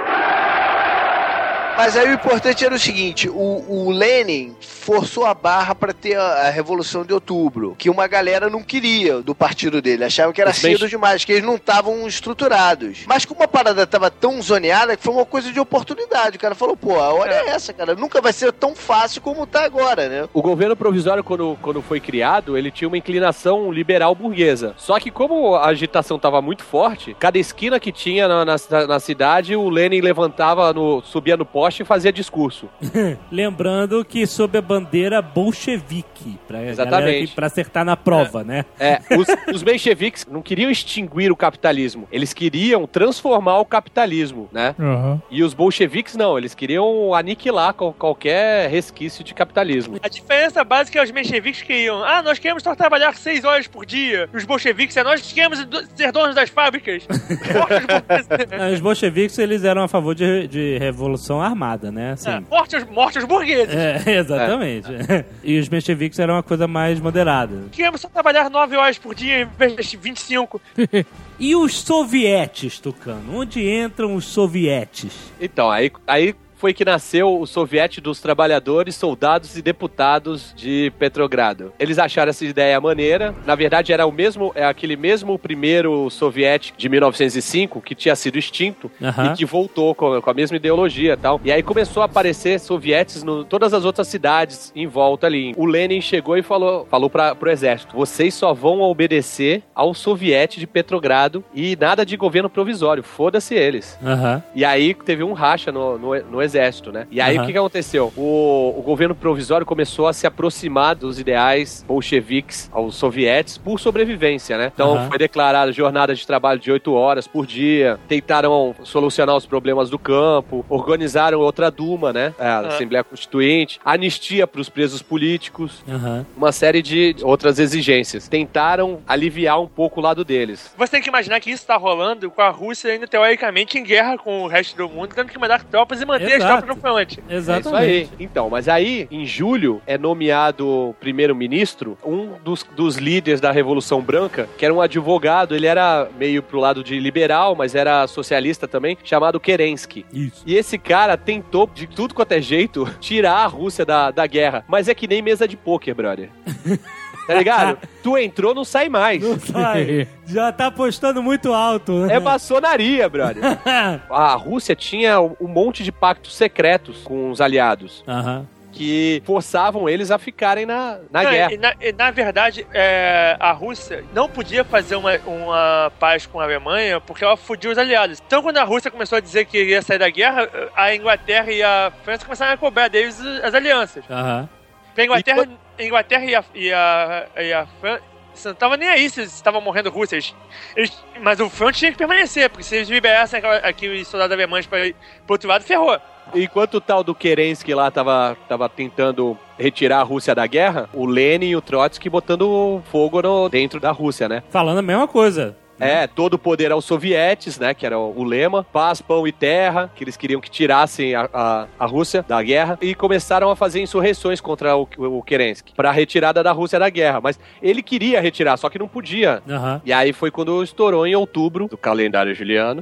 [SPEAKER 3] Mas aí o importante era o seguinte, o, o Lenin forçou a barra pra ter a, a Revolução de Outubro, que uma galera não queria do partido dele, achavam que era
[SPEAKER 5] Os
[SPEAKER 3] cedo
[SPEAKER 5] bench-
[SPEAKER 3] demais, que eles não estavam estruturados. Mas como a parada tava tão zoneada, que foi uma coisa de oportunidade, o cara falou, pô, a hora é essa, cara, nunca vai ser tão fácil como tá agora, né?
[SPEAKER 5] O governo provisório, quando, quando foi criado, ele tinha uma inclinação liberal burguesa. Só que como a agitação estava muito forte, cada esquina que tinha na, na, na cidade, o Lenin levantava, no, subia no poste e fazia discurso.
[SPEAKER 2] Lembrando que sob a bandeira bolchevique, pra,
[SPEAKER 5] Exatamente.
[SPEAKER 2] galera que- pra acertar na prova, né?
[SPEAKER 5] É, os, os mencheviques não queriam extinguir o capitalismo, eles queriam transformar o capitalismo, né?
[SPEAKER 6] Aham.
[SPEAKER 5] E os bolcheviques não, eles queriam aniquilar qual- qualquer resquício de capitalismo.
[SPEAKER 4] A diferença básica é os mencheviques queriam. Ah, nós queremos só trabalhar seis horas por dia. Os bolcheviques é nós queremos do- ser donos das fábricas. Fortes burgueses.
[SPEAKER 2] Não, os bolcheviques, eles eram a favor de, de revolução armada, né? Assim,
[SPEAKER 4] É, morte aos- morte aos burgueses.
[SPEAKER 2] É, exatamente. E os mencheviques eram uma coisa mais moderada.
[SPEAKER 4] Queremos só trabalhar nove horas por dia em vez de vinte e cinco.
[SPEAKER 2] E os sovietes, Tucano? Onde entram os sovietes?
[SPEAKER 5] Então, aí, aí foi que nasceu o Soviete dos Trabalhadores, Soldados e Deputados de Petrogrado. Eles acharam essa ideia maneira. Na verdade, era o mesmo, é aquele mesmo primeiro soviético de mil novecentos e cinco que tinha sido extinto
[SPEAKER 2] Aham.
[SPEAKER 5] e que voltou com, com a mesma ideologia e tal. E aí começou a aparecer sovietes em todas as outras cidades em volta ali. O Lenin chegou e falou, falou para pro exército: vocês só vão obedecer ao soviete de Petrogrado e nada de governo provisório. Foda-se eles.
[SPEAKER 2] Aham.
[SPEAKER 5] E aí teve um racha no, no, no exército. exército, né? E aí uhum. o que, que aconteceu? O, o governo provisório começou a se aproximar dos ideais bolcheviques aos sovietes por sobrevivência, né? Então uhum. foi declarada jornada de trabalho de oito horas por dia, tentaram solucionar os problemas do campo, organizaram outra Duma, né? A uhum. Assembleia Constituinte, anistia para os presos políticos, uhum. uma série de outras exigências. Tentaram aliviar um pouco o lado deles.
[SPEAKER 4] Você tem que imaginar que isso tá rolando com a Rússia ainda teoricamente em guerra com o resto do mundo, tendo que mandar tropas e manter Exato. as tropas no fronte.
[SPEAKER 6] Exatamente.
[SPEAKER 5] É isso aí. Então, mas aí, em julho, é nomeado primeiro-ministro um dos, dos líderes da Revolução Branca, que era um advogado, ele era meio pro lado de liberal, mas era socialista também, chamado Kerensky.
[SPEAKER 2] Isso.
[SPEAKER 5] E esse cara tentou, de tudo quanto é jeito, tirar a Rússia da, da guerra. Mas é que nem mesa de pôquer, brother. Tá ligado? Tu entrou, não sai mais.
[SPEAKER 2] Não sai. Já tá apostando muito alto, né?
[SPEAKER 5] É maçonaria, brother. A Rússia tinha um monte de pactos secretos com os aliados.
[SPEAKER 2] Aham. Uhum.
[SPEAKER 5] Que forçavam eles a ficarem na, na não, guerra.
[SPEAKER 4] E na, e na verdade, é, a Rússia não podia fazer uma, uma paz com a Alemanha porque ela fudia os aliados. Então, quando a Rússia começou a dizer que ia sair da guerra, a Inglaterra e a França começaram a cobrar deles as alianças.
[SPEAKER 2] Aham. Uhum.
[SPEAKER 4] Porque a Inglaterra, e... a Inglaterra e a, e a, e a França não estavam nem aí se estavam morrendo Rússia. Eles, eles, mas o front tinha que permanecer, porque se eles liberassem aqueles soldados alemães para o outro lado, ferrou.
[SPEAKER 5] Enquanto o tal do Kerensky lá tava, tava tentando retirar a Rússia da guerra, o Lenin e o Trotsky botando fogo no, dentro da Rússia, né?
[SPEAKER 2] Falando a mesma coisa.
[SPEAKER 5] É, todo o poder aos sovietes, né, que era o lema, paz, pão e terra, que eles queriam que tirassem a, a, a Rússia da guerra, e começaram a fazer insurreições contra o, o Kerensky, pra retirada da Rússia da guerra, mas ele queria retirar, só que não podia. Uhum. E aí foi quando estourou em outubro, do calendário juliano.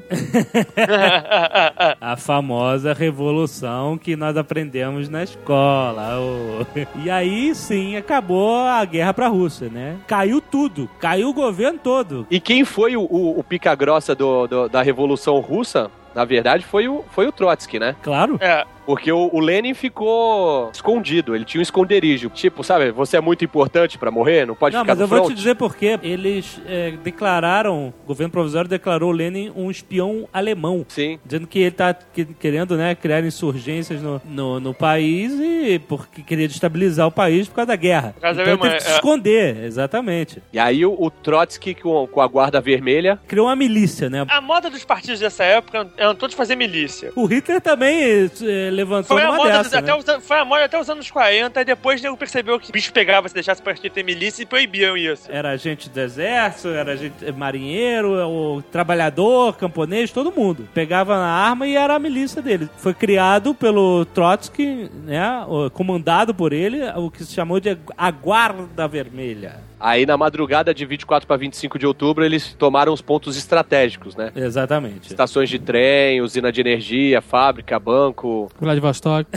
[SPEAKER 2] A famosa revolução que nós aprendemos na escola. Oh. E aí, sim, acabou a guerra pra Rússia, né? Caiu tudo, caiu o governo todo.
[SPEAKER 5] E quem foi o, o, o pica-grossa do, do, da Revolução Russa, na verdade, foi o, foi o Trotsky, né?
[SPEAKER 2] Claro.
[SPEAKER 4] É.
[SPEAKER 5] Porque o, o Lenin ficou escondido, ele tinha um esconderijo. Tipo, sabe, você é muito importante pra morrer, não pode
[SPEAKER 2] não,
[SPEAKER 5] ficar no front.
[SPEAKER 2] Não, mas eu vou te dizer por quê. Eles é, declararam, o governo provisório declarou o Lenin um espião alemão.
[SPEAKER 5] Sim.
[SPEAKER 2] Dizendo que ele tá querendo, né, criar insurgências no, no, no país e porque queria destabilizar o país por causa da guerra. Por causa então da teve que se esconder, exatamente.
[SPEAKER 5] E aí o, o Trotsky, com, com a guarda vermelha...
[SPEAKER 2] criou uma milícia, né?
[SPEAKER 4] A moda dos partidos dessa época eram todos fazer milícia.
[SPEAKER 2] O Hitler também é, levantou
[SPEAKER 4] foi a
[SPEAKER 2] uma
[SPEAKER 4] moda
[SPEAKER 2] dessa,
[SPEAKER 4] até
[SPEAKER 2] né?
[SPEAKER 4] os, Foi a moda até os anos quarenta, e depois o nego percebeu que o bicho pegava se deixasse o partido ter milícia e proibiam isso.
[SPEAKER 2] Era gente do exército, era gente marinheiro, o trabalhador, camponês, todo mundo. Pegava na arma e era a milícia dele. Foi criado pelo Trotsky, né, comandado por ele, o que se chamou de a Guarda Vermelha.
[SPEAKER 5] Aí, na madrugada de vinte e quatro para vinte e cinco de outubro, eles tomaram os pontos estratégicos, né?
[SPEAKER 2] Exatamente.
[SPEAKER 5] Estações de trem, usina de energia, fábrica, banco...
[SPEAKER 6] Vladivostok.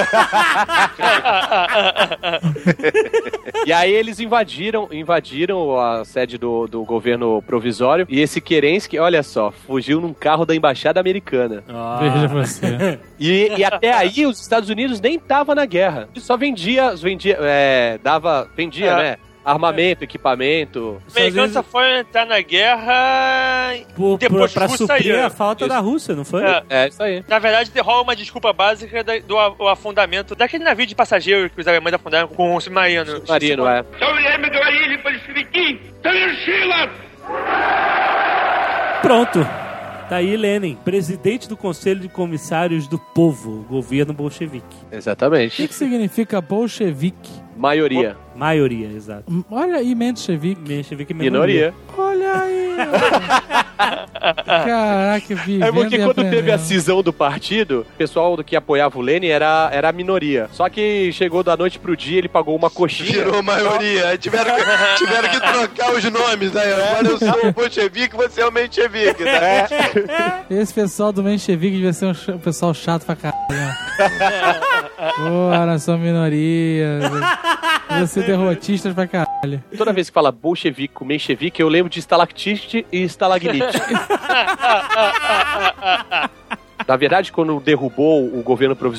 [SPEAKER 5] E aí eles invadiram, invadiram a sede do, do governo provisório, e esse Kerensky, olha só, fugiu num carro da embaixada americana.
[SPEAKER 6] Oh. Veja você.
[SPEAKER 5] E, e até aí os Estados Unidos nem estavam na guerra. Só vendia, vendia é, dava, vendia, é. né? Armamento, equipamento.
[SPEAKER 4] Os americanos só foram entrar na guerra
[SPEAKER 2] por,
[SPEAKER 4] depois
[SPEAKER 2] pra, pra suprir
[SPEAKER 4] saíram.
[SPEAKER 2] a falta
[SPEAKER 5] isso.
[SPEAKER 2] da Rússia, não foi?
[SPEAKER 5] É, é isso aí.
[SPEAKER 4] Na verdade, rola uma desculpa básica do afundamento daquele navio de passageiro que os alemães afundaram com o submarino.
[SPEAKER 5] Submarino, é.
[SPEAKER 2] Pronto. Tá aí Lenin, presidente do Conselho de Comissários do Povo, governo bolchevique.
[SPEAKER 5] Exatamente.
[SPEAKER 6] O que, que significa bolchevique?
[SPEAKER 5] Maioria.
[SPEAKER 2] Maioria, exato.
[SPEAKER 6] Olha aí, menchevique.
[SPEAKER 2] Menchevique
[SPEAKER 5] minoria.
[SPEAKER 6] Olha aí. Caraca, vivendo
[SPEAKER 5] É porque quando
[SPEAKER 6] aprendendo.
[SPEAKER 5] teve a cisão do partido, o pessoal do que apoiava o Lenin era, era a minoria. Só que chegou da noite pro dia, ele pagou uma coxinha.
[SPEAKER 3] Virou maioria. Aí tiveram que, tiveram que trocar os nomes, né? Agora eu sou o bolchevique, você é o menchevique, tá?
[SPEAKER 5] É.
[SPEAKER 6] Esse pessoal do menchevique devia ser um ch- pessoal chato pra caralho. Né? Porra, nós somos minoria. Devia ser derrotistas pra caralho.
[SPEAKER 5] Toda vez que fala bolchevique com menchevique, eu lembro de estalactite e estalagnite. Na verdade, quando derrubou o governo provisório,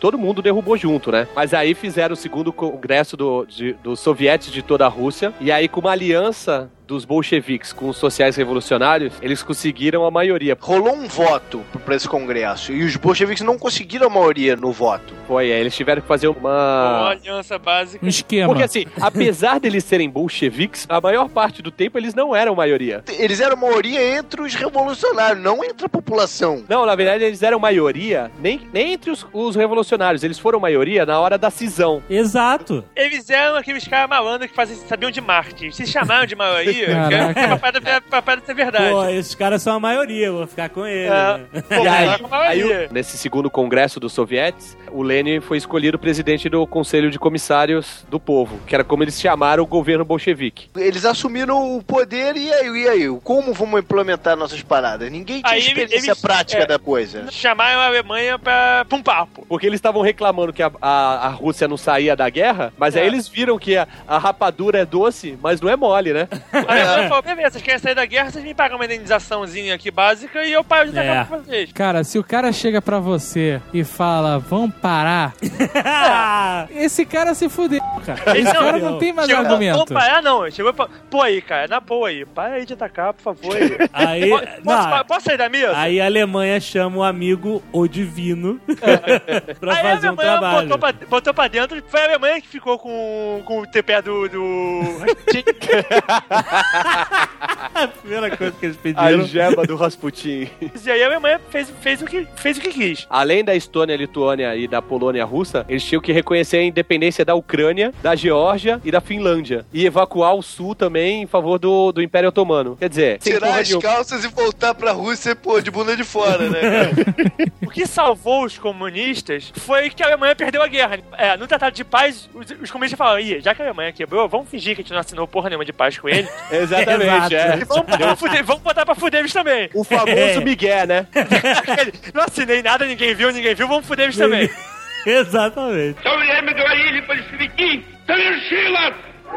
[SPEAKER 5] todo mundo derrubou junto, né? Mas aí fizeram o segundo congresso do, de, dos sovietes de toda a Rússia, e aí com uma aliança dos bolcheviques com os sociais revolucionários, eles conseguiram a maioria.
[SPEAKER 3] Rolou um voto para esse congresso, e os bolcheviques não conseguiram a maioria no voto.
[SPEAKER 5] Foi, aí eles tiveram que fazer uma...
[SPEAKER 4] Uma aliança básica.
[SPEAKER 6] Um esquema.
[SPEAKER 5] Porque assim, apesar deles serem bolcheviques, a maior parte do tempo eles não eram maioria.
[SPEAKER 3] Eles eram maioria entre os revolucionários, não entre a população.
[SPEAKER 5] Não, na verdade eles eram maioria nem, nem entre os, os revolucionários, eles foram maioria na hora da cisão.
[SPEAKER 2] Exato.
[SPEAKER 4] Eles eram aqueles caras malandros que faziam, sabiam de marketing. Se chamaram de maioria,
[SPEAKER 6] Caraca.
[SPEAKER 4] é papai da, papai da ser verdade.
[SPEAKER 2] Pô, esses caras são a maioria, eu vou ficar com eles.
[SPEAKER 4] É.
[SPEAKER 2] Né?
[SPEAKER 4] Pô,
[SPEAKER 5] E aí,
[SPEAKER 4] com a maioria.
[SPEAKER 5] aí, nesse segundo congresso dos sovietes, o Lenin foi escolhido presidente do Conselho de Comissários do Povo, que era como eles chamaram o governo bolchevique.
[SPEAKER 3] Eles assumiram o poder e aí, e aí? Como vamos implementar nossas paradas? Ninguém tinha
[SPEAKER 4] Aí
[SPEAKER 3] experiência
[SPEAKER 4] eles-
[SPEAKER 3] prática
[SPEAKER 4] é.
[SPEAKER 3] da coisa.
[SPEAKER 4] Chamaram a Alemanha pra, pra um papo.
[SPEAKER 5] Porque eles estavam reclamando que a, a, a Rússia não saía da guerra, mas aí
[SPEAKER 4] É.
[SPEAKER 5] eles viram que a, a rapadura é doce, mas não é mole, né?
[SPEAKER 4] Aí a Alemanha falou, beleza, vocês querem sair da guerra, vocês me pagam uma indenizaçãozinha aqui básica e eu paro de atacar
[SPEAKER 2] É.
[SPEAKER 4] pra vocês.
[SPEAKER 6] Cara, se o cara chega pra você e fala, vamos parar, esse cara se fudeu, cara. Esse
[SPEAKER 4] Não,
[SPEAKER 6] cara
[SPEAKER 2] não.
[SPEAKER 6] não tem mais
[SPEAKER 4] Chegou,
[SPEAKER 6] argumento.
[SPEAKER 4] Vamos parar, não. Chegou pra... Pô aí, cara, na boa aí. Para aí de atacar, por favor. Aí.
[SPEAKER 2] Aí,
[SPEAKER 4] Posso,
[SPEAKER 2] não,
[SPEAKER 4] posso sair da mesa?
[SPEAKER 2] aí a Alemanha chama o amigo o divino pra
[SPEAKER 4] Aí a
[SPEAKER 2] fazer um
[SPEAKER 4] Alemanha
[SPEAKER 2] trabalho.
[SPEAKER 4] botou pra, botou pra dentro. Foi a Alemanha que ficou com, com o tripé do... do...
[SPEAKER 2] A primeira coisa que eles
[SPEAKER 5] A
[SPEAKER 2] pediram.
[SPEAKER 5] gema do Rasputin.
[SPEAKER 4] E aí a Alemanha fez, fez, o que, fez o que quis.
[SPEAKER 5] Além da Estônia, Lituânia e da Polônia russa, eles tinham que reconhecer a independência da Ucrânia, da Geórgia e da Finlândia. E evacuar o sul também em favor do, do Império Otomano. Quer dizer, sem
[SPEAKER 3] Tirar
[SPEAKER 5] porra
[SPEAKER 3] as
[SPEAKER 5] nenhuma.
[SPEAKER 3] calças e voltar pra Rússia, pô, de bunda de fora, né, cara?
[SPEAKER 4] O que salvou os comunistas foi que a Alemanha perdeu a guerra. É, no Tratado de Paz, os, os comunistas falaram, Ih, já que a Alemanha quebrou, vamos fingir que a gente não assinou porra nenhuma de paz com ele.
[SPEAKER 5] Exatamente, é.
[SPEAKER 4] E vamos, vamos, fuder, vamos botar pra fuder eles também.
[SPEAKER 5] O famoso Miguel, né?
[SPEAKER 4] Ele, não assinei nada, ninguém viu, ninguém viu, vamos fuder eles também.
[SPEAKER 2] Exatamente.
[SPEAKER 7] Современные говорили большевики, совершила!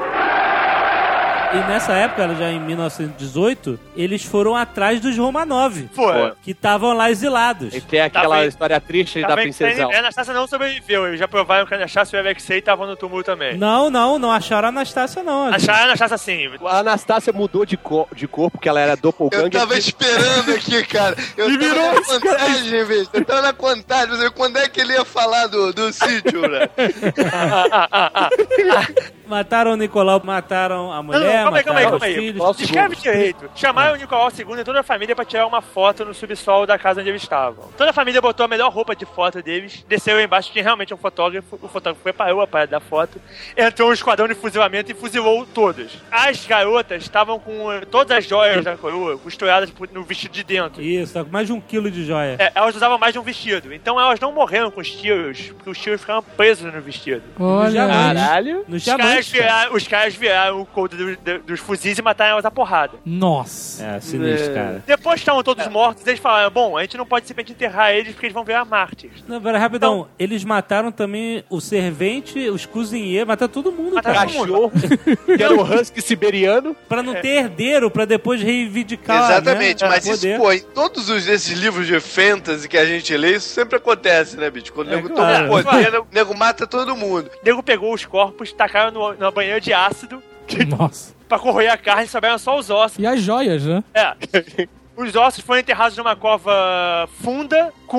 [SPEAKER 2] E nessa época, já em mil novecentos e dezoito, eles foram atrás dos Romanov,
[SPEAKER 4] Foi.
[SPEAKER 2] que estavam lá exilados.
[SPEAKER 5] E tem aquela
[SPEAKER 4] Tava em-
[SPEAKER 5] história triste da
[SPEAKER 4] Tava em-
[SPEAKER 5] princesa.
[SPEAKER 4] A Anastácia não sobreviveu, eles já provaram que a Anastácia e o Alexei estavam no túmulo também.
[SPEAKER 2] Não, não, não acharam a Anastácia, não.
[SPEAKER 4] Acharam a Anastácia assim.
[SPEAKER 5] A Anastácia mudou de, co de corpo, porque ela era doppelganger.
[SPEAKER 3] Eu tava esperando aqui, cara. Eu
[SPEAKER 5] E
[SPEAKER 3] tava
[SPEAKER 5] virou
[SPEAKER 3] na
[SPEAKER 5] os
[SPEAKER 3] contagem, velho. Eu tava na contagem, mas eu- quando é que ele ia falar do, do sítio, né?
[SPEAKER 4] Ah, ah, ah, ah.
[SPEAKER 2] Mataram o Nicolau, mataram a
[SPEAKER 4] Não,
[SPEAKER 2] mulher,
[SPEAKER 4] não, calma aí, calma aí,
[SPEAKER 2] mataram
[SPEAKER 4] calma
[SPEAKER 2] os
[SPEAKER 4] aí.
[SPEAKER 2] filhos.
[SPEAKER 5] Nicolau
[SPEAKER 4] Descreve
[SPEAKER 5] segundo.
[SPEAKER 4] direito. Chamaram o Nicolau segundo e toda a família pra tirar uma foto no subsolo da casa onde eles estavam. Toda a família botou a melhor roupa de foto deles, desceu embaixo, tinha realmente um fotógrafo, o fotógrafo preparou a parada da foto, entrou um esquadrão de fuzilamento e fuzilou todos. As garotas estavam com eh, todas as joias da coroa costuradas no vestido de dentro.
[SPEAKER 2] Isso, tá com mais de um quilo de joia.
[SPEAKER 4] É, elas usavam mais de um vestido, então elas não morreram com os tiros, porque os tiros ficaram presos no vestido.
[SPEAKER 6] Olha,
[SPEAKER 5] Caralho.
[SPEAKER 2] Nos
[SPEAKER 4] Os caras,
[SPEAKER 2] diamantes, cara.
[SPEAKER 4] viraram, os caras viraram o couro do- do- dos fuzis e mataram elas a porrada.
[SPEAKER 6] nossa.
[SPEAKER 2] É, sinistro, cara.
[SPEAKER 4] Depois que estavam todos mortos, eles falaram, bom, a gente não pode simplesmente enterrar eles porque eles vão virar mártires.
[SPEAKER 2] Não, pera, rapidão. Eles mataram também o servente, os cozinheiros, mataram todo mundo,
[SPEAKER 4] Mataram
[SPEAKER 2] cara.
[SPEAKER 4] todo mundo.
[SPEAKER 5] Cachorro, que era o husky siberiano.
[SPEAKER 2] Pra não ter herdeiro, pra depois reivindicar,
[SPEAKER 3] Exatamente,
[SPEAKER 2] né,
[SPEAKER 3] mas
[SPEAKER 2] poder.
[SPEAKER 3] isso, pô, em todos os, esses livros de fantasy que a gente lê, isso sempre acontece, né, bicho? Quando o
[SPEAKER 2] É,
[SPEAKER 3] nego
[SPEAKER 2] claro.
[SPEAKER 3] toma poder, o nego mata todo mundo.
[SPEAKER 4] O nego pegou os corpos, tacaram no, na banheira de ácido
[SPEAKER 6] Nossa.
[SPEAKER 4] pra corroer a carne, sobraram só os ossos.
[SPEAKER 6] E as joias, né?
[SPEAKER 4] É. Os ossos foram enterrados numa cova funda com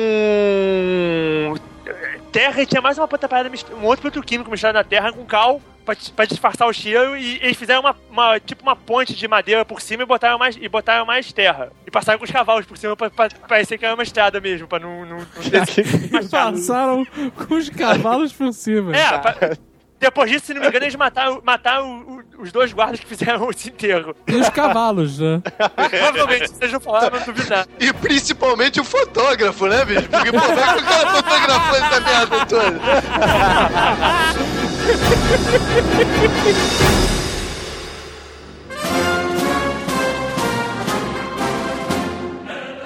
[SPEAKER 4] terra e tinha mais uma outra parada, mist- um outro produto químico misturado na terra com cal pra, dis- pra disfarçar o cheiro e eles fizeram uma, uma- tipo uma ponte de madeira por cima e botaram mais, e botaram mais terra. E passaram com os cavalos por cima pra, pra parecer que era uma estrada mesmo, pra não... não, não
[SPEAKER 6] Passaram com os cavalos por cima.
[SPEAKER 4] É, pra- depois disso, se não me engano, eles mataram, mataram o- o- os dois guardas que fizeram esse enterro.
[SPEAKER 6] E os cavalos, né?
[SPEAKER 4] Provavelmente, vocês não falaram, mas não duvido nada.
[SPEAKER 3] E principalmente o fotógrafo, né, bicho? Porque, pô, vai que o cara fotografou essa merda toda.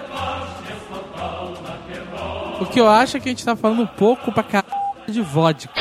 [SPEAKER 6] O que eu acho é que a gente tá falando um pouco pra caralho de vodka.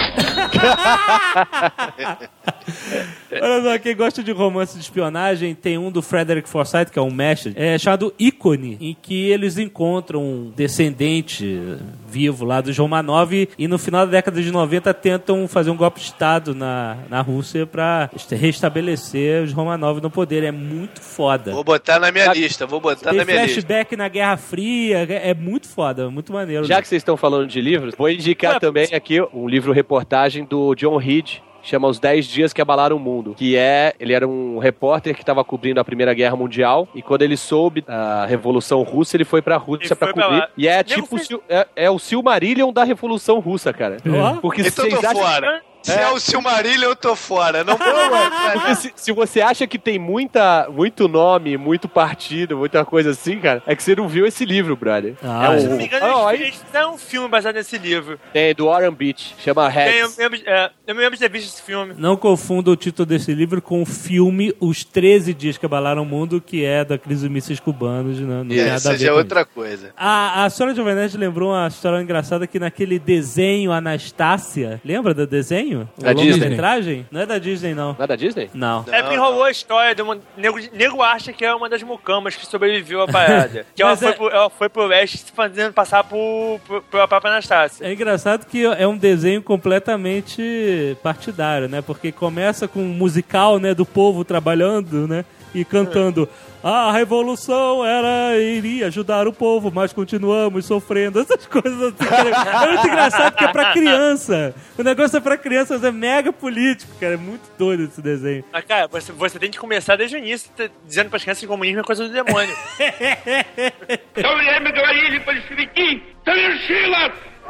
[SPEAKER 2] Olha só, quem gosta de romance de espionagem, tem um do Frederick Forsyth, que é um mestre, é chamado Ícone, em que eles encontram um descendente vivo lá dos Romanov e no final da década de noventa tentam fazer um golpe de Estado na, na Rússia pra restabelecer os Romanov no poder. É muito foda.
[SPEAKER 3] Vou botar na minha lista, vou botar
[SPEAKER 2] Tem
[SPEAKER 3] na minha lista.
[SPEAKER 2] flashback na Guerra Fria, é muito foda, muito maneiro.
[SPEAKER 5] Já que vocês estão falando de livros, vou indicar
[SPEAKER 4] Ué,
[SPEAKER 5] também aqui um livro-reportagem do John Reed, chama Os dez Dias que Abalaram o Mundo, que é, ele era um repórter que estava cobrindo a Primeira Guerra Mundial, e quando ele soube a Revolução Russa, ele foi pra Rússia pra cobrir, pra e é
[SPEAKER 4] Nego
[SPEAKER 5] tipo,
[SPEAKER 4] fez...
[SPEAKER 5] é, é o Silmarillion da Revolução Russa, cara.
[SPEAKER 2] É.
[SPEAKER 5] Porque
[SPEAKER 3] Então
[SPEAKER 5] vocês
[SPEAKER 3] tô
[SPEAKER 5] acham...
[SPEAKER 3] fora. Se é. é o Silmarillion, eu tô fora. Não vou
[SPEAKER 5] Porque se, se você acha que tem muita, muito nome, muito partido, muita coisa assim, cara, é que você não viu esse livro, brother.
[SPEAKER 2] Ah,
[SPEAKER 5] é um,
[SPEAKER 4] Se não me engano,
[SPEAKER 5] oh,
[SPEAKER 4] eles
[SPEAKER 5] aí...
[SPEAKER 4] fizeram um filme baseado nesse livro.
[SPEAKER 5] Tem, do Warren Beach, chama
[SPEAKER 4] Tem, eu,
[SPEAKER 5] Rex.
[SPEAKER 4] me lembro, é, eu me lembro de ter visto esse filme.
[SPEAKER 2] Não confunda o título desse livro com o filme Os treze Dias que Abalaram o Mundo, que é da crise dos mísseis cubanos. Não, não tem
[SPEAKER 3] É,
[SPEAKER 2] nada a
[SPEAKER 3] essa
[SPEAKER 2] ver
[SPEAKER 3] já é
[SPEAKER 2] com
[SPEAKER 3] outra coisa.
[SPEAKER 2] A, a senhora Giovanetti lembrou uma história engraçada que naquele desenho Anastácia, lembra do desenho?
[SPEAKER 5] Da
[SPEAKER 2] O
[SPEAKER 5] Disney.
[SPEAKER 2] longa-metragem? Não é da Disney, não.
[SPEAKER 5] Não é da Disney?
[SPEAKER 2] Não.
[SPEAKER 4] É que enrolou a história de uma. Nego, nego acha que é uma das mucamas que sobreviveu à parada. Que ela
[SPEAKER 2] Mas
[SPEAKER 4] foi,
[SPEAKER 2] é-
[SPEAKER 4] pro, ela foi pro leste se fazendo passar por, por, pela própria Anastácia.
[SPEAKER 2] É engraçado que é um desenho completamente partidário, né? Porque começa com um musical, né, do povo trabalhando, né? E cantando: a revolução era, iria ajudar o povo, mas continuamos sofrendo. Essas coisas assim, cara. É muito engraçado porque é pra criança. O negócio é pra criança, mas é mega político, cara. É muito doido esse desenho.
[SPEAKER 4] Mas, cara, você, você tem que começar desde o início, t- dizendo pras crianças que o comunismo é coisa do demônio.
[SPEAKER 7] Товарищи говорили большевики, совершила!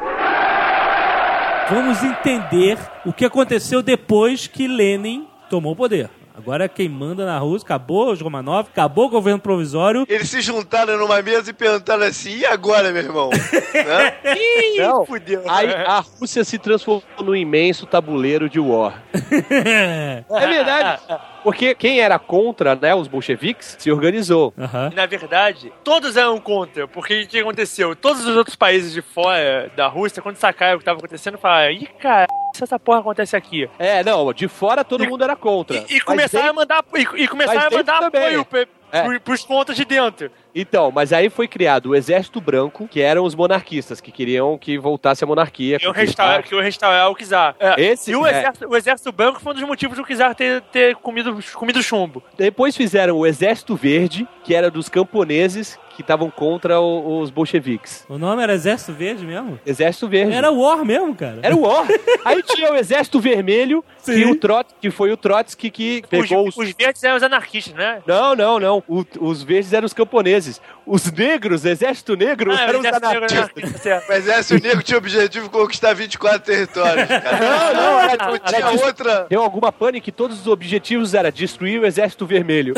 [SPEAKER 2] Vamos entender o que aconteceu depois que Lenin tomou o poder. Agora quem manda na Rússia, acabou os Romanov, acabou o governo provisório.
[SPEAKER 3] Eles se juntaram numa mesa e perguntaram assim, e agora, meu irmão? Né?
[SPEAKER 4] Ih,
[SPEAKER 5] Não.
[SPEAKER 4] fudeu.
[SPEAKER 5] Aí a Rússia se transformou num imenso tabuleiro de war. É verdade. Porque quem era contra, né, os bolcheviques, se organizou.
[SPEAKER 2] Aham.
[SPEAKER 4] Na verdade, todos eram contra, porque o que aconteceu? Todos os outros países de fora da Rússia, quando sacaram o que estava acontecendo, falaram: ih, cara, se essa porra acontece aqui.
[SPEAKER 5] É, não, de fora todo
[SPEAKER 4] E-
[SPEAKER 5] mundo era contra.
[SPEAKER 4] E, e
[SPEAKER 5] Mas
[SPEAKER 4] começaram
[SPEAKER 5] dentro-
[SPEAKER 4] a mandar, e, e começaram
[SPEAKER 5] mas
[SPEAKER 4] a mandar
[SPEAKER 5] dentro também.
[SPEAKER 4] apoio pra,
[SPEAKER 5] É.
[SPEAKER 4] pro, pros contas de dentro.
[SPEAKER 5] Então, mas aí foi criado o Exército Branco, que eram os monarquistas, que queriam que voltasse a monarquia.
[SPEAKER 4] Que eu
[SPEAKER 5] conquistar-
[SPEAKER 4] restaurar, que eu restaurar o Czar. É,
[SPEAKER 5] Esse-
[SPEAKER 4] e o,
[SPEAKER 5] é.
[SPEAKER 4] exército, o exército branco foi um dos motivos do Czar ter, ter comido, comido chumbo.
[SPEAKER 5] Depois fizeram o Exército Verde, que era dos camponeses que estavam contra o- os bolcheviques.
[SPEAKER 2] O nome era Exército Verde mesmo?
[SPEAKER 5] Exército Verde.
[SPEAKER 2] Era War mesmo, cara.
[SPEAKER 5] Era o War. Aí tinha o Exército Vermelho, que,
[SPEAKER 2] Sim.
[SPEAKER 5] o Trot, que foi o Trotsky que pegou
[SPEAKER 4] os,
[SPEAKER 5] os...
[SPEAKER 4] os verdes eram os anarquistas, né?
[SPEAKER 5] Não, não, não. O- os verdes eram os camponeses. Os negros, Exército Negro,
[SPEAKER 4] Ah,
[SPEAKER 5] eram
[SPEAKER 4] o
[SPEAKER 5] os
[SPEAKER 4] exército negro era
[SPEAKER 5] anarquistas.
[SPEAKER 4] anarquista, certo.
[SPEAKER 3] Mas esse o nego tinha o objetivo de conquistar vinte e quatro territórios, cara.
[SPEAKER 5] Não, não, era,
[SPEAKER 3] Não
[SPEAKER 5] era
[SPEAKER 3] tinha
[SPEAKER 5] dis-
[SPEAKER 3] outra...
[SPEAKER 5] Deu alguma pane que todos os objetivos era destruir o Exército Vermelho.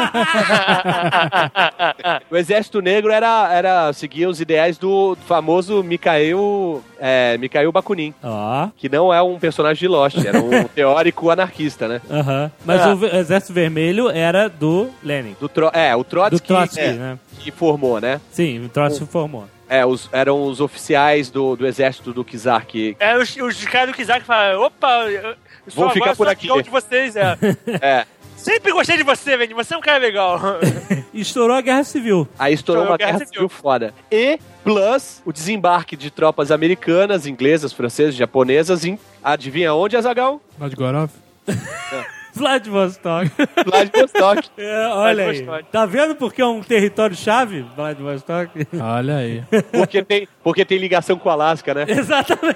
[SPEAKER 5] O Exército Negro era, era seguia os ideais do famoso Mikhail, é, Mikhail Bakunin,
[SPEAKER 2] Ó.
[SPEAKER 5] que não é um personagem de Lost, era um teórico anarquista, né?
[SPEAKER 2] Aham. Mas
[SPEAKER 5] Ah.
[SPEAKER 2] o ve- Exército Vermelho era do Lenin.
[SPEAKER 5] Do Tro é, o
[SPEAKER 2] Do
[SPEAKER 5] Trotsky,
[SPEAKER 2] Trotsky,
[SPEAKER 5] é,
[SPEAKER 2] né?
[SPEAKER 5] que formou, né?
[SPEAKER 2] Sim, o Trotsky formou.
[SPEAKER 5] É, os, eram os oficiais do, do exército do Czar que...
[SPEAKER 4] É, os, os caras do Kizar que falaram: opa, eu sou
[SPEAKER 5] Vou ficar
[SPEAKER 4] agora
[SPEAKER 5] por
[SPEAKER 4] sou
[SPEAKER 5] aqui.
[SPEAKER 4] amigão de vocês, é.
[SPEAKER 5] É,
[SPEAKER 4] Sempre gostei de você, velho. Você é um cara legal.
[SPEAKER 2] Estourou a Guerra Civil.
[SPEAKER 5] aí estourou
[SPEAKER 4] Foi
[SPEAKER 5] uma
[SPEAKER 4] a Guerra
[SPEAKER 5] guerra
[SPEAKER 4] Civil.
[SPEAKER 5] civil foda. E, plus, o desembarque de tropas americanas, inglesas, francesas, japonesas em... Adivinha onde, Azaghal?
[SPEAKER 6] Vladgorov?
[SPEAKER 2] Vladivostok.
[SPEAKER 5] Vladivostok.
[SPEAKER 2] É, olha aí.
[SPEAKER 4] Vladivostok.
[SPEAKER 2] Tá vendo porque é um território-chave, Vladivostok?
[SPEAKER 6] Olha aí.
[SPEAKER 5] Porque tem, porque tem ligação com o Alasca, né?
[SPEAKER 2] Exatamente.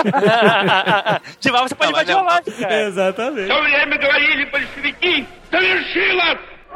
[SPEAKER 4] De lá você pode
[SPEAKER 3] Não, mas
[SPEAKER 4] invadir
[SPEAKER 3] não.
[SPEAKER 4] o Alasca, cara.
[SPEAKER 2] Exatamente.
[SPEAKER 7] В то время говорили большевики, совершила!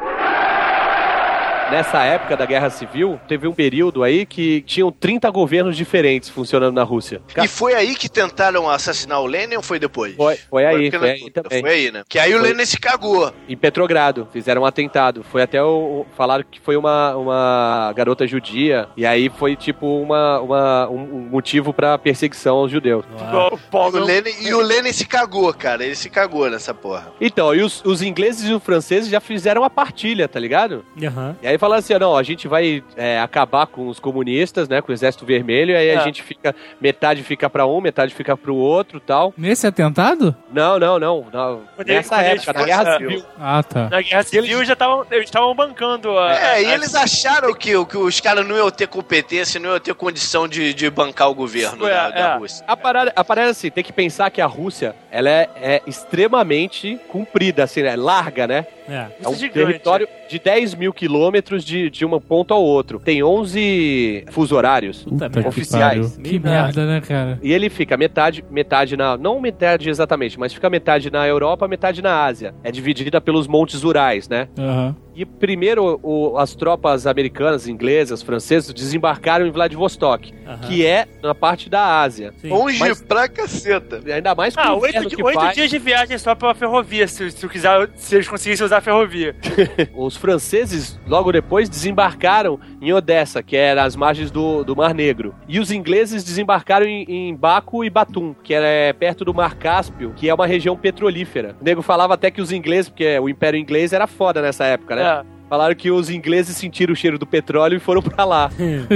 [SPEAKER 5] Nessa época da Guerra Civil, teve um período aí que tinham trinta governos diferentes funcionando na Rússia.
[SPEAKER 3] E foi aí que tentaram assassinar o Lenin ou foi depois?
[SPEAKER 5] Foi, foi aí,
[SPEAKER 3] porque
[SPEAKER 5] foi
[SPEAKER 3] na-
[SPEAKER 5] aí também.
[SPEAKER 3] Foi aí, né? Que aí o
[SPEAKER 5] Foi.
[SPEAKER 3] Lenin se cagou.
[SPEAKER 5] Em Petrogrado, fizeram um atentado. Foi até o. o- Falaram que foi uma, uma garota judia. E aí foi tipo uma, uma, um um motivo pra perseguição aos judeus.
[SPEAKER 4] O
[SPEAKER 3] O
[SPEAKER 4] Paulo
[SPEAKER 3] Lenin, e o Lenin se cagou, cara. Ele se cagou nessa porra.
[SPEAKER 5] Então, e os, os ingleses e os franceses já fizeram a partilha, tá ligado?
[SPEAKER 2] Aham.
[SPEAKER 5] E aí aí falaram assim, não, a gente vai é, acabar com os comunistas, né, com o Exército Vermelho, e aí é. a gente fica, metade fica pra um, metade fica pro outro e tal.
[SPEAKER 6] Nesse atentado?
[SPEAKER 5] Não, não, não. não. Nessa
[SPEAKER 4] ele,
[SPEAKER 5] época, na Guerra Civil.
[SPEAKER 6] Ah, tá.
[SPEAKER 4] Na Guerra Civil eles já estavam, eles estavam bancando a...
[SPEAKER 3] É,
[SPEAKER 4] a,
[SPEAKER 3] e eles acharam que, que os caras não iam ter competência, não iam ter condição de, de bancar o governo
[SPEAKER 4] é,
[SPEAKER 3] da,
[SPEAKER 4] é.
[SPEAKER 3] da Rússia.
[SPEAKER 5] A parada, a parada é assim, tem que pensar que a Rússia, ela é, é extremamente comprida, assim, né, larga, né?
[SPEAKER 2] É.
[SPEAKER 5] É um
[SPEAKER 4] gigante.
[SPEAKER 5] território de dez mil quilômetros de, de um ponto ao outro. Tem onze fuso horários
[SPEAKER 2] Puta
[SPEAKER 6] Puta que
[SPEAKER 5] oficiais.
[SPEAKER 6] pariu. Que merda, né, cara?
[SPEAKER 5] E ele fica metade, metade na... Não metade exatamente, mas fica metade na Europa, metade na Ásia. É dividida pelos montes Urais, né?
[SPEAKER 6] Aham.
[SPEAKER 5] E primeiro o, as tropas americanas, inglesas, francesas desembarcaram em Vladivostok,
[SPEAKER 2] Aham.
[SPEAKER 5] que é na parte da Ásia.
[SPEAKER 2] Sim.
[SPEAKER 3] Longe
[SPEAKER 5] Mas-
[SPEAKER 3] pra caceta.
[SPEAKER 5] Ainda mais com
[SPEAKER 4] Ah,
[SPEAKER 5] o inverno
[SPEAKER 4] oito,
[SPEAKER 5] que
[SPEAKER 4] oito
[SPEAKER 5] faz.
[SPEAKER 4] dias de viagem só pela ferrovia, se, se, eu quiser, se eles conseguissem usar a ferrovia.
[SPEAKER 5] Os franceses, logo depois, desembarcaram em Odessa, que era as margens do, do Mar Negro. E os ingleses desembarcaram em, em Baku e Batum, que é perto do Mar Cáspio, que é uma região petrolífera. O nego falava até que os ingleses, porque o Império Inglês era foda nessa época, né?
[SPEAKER 4] É.
[SPEAKER 5] Falaram que os ingleses sentiram o cheiro do petróleo e foram pra lá.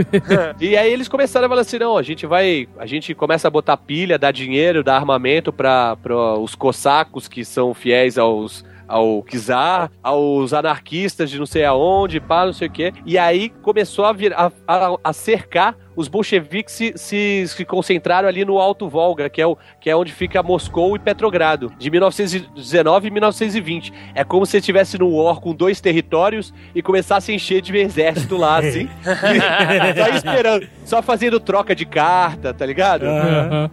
[SPEAKER 5] E aí eles começaram a falar assim, não, a gente vai... A gente começa a botar pilha, dar dinheiro, dar armamento pra, pra os cossacos que são fiéis aos... ao czar, aos anarquistas de não sei aonde, pá, não sei o quê. E aí começou a, vir, a, a, a cercar. Os bolcheviques se, se, se concentraram ali no Alto Volga, que é, o, que é onde fica Moscou e Petrogrado, de mil novecentos e dezenove e mil novecentos e vinte. É como se estivesse no war com dois territórios e começasse a encher de exército lá, assim. Só esperando, só fazendo troca de carta, tá ligado?
[SPEAKER 6] Aham.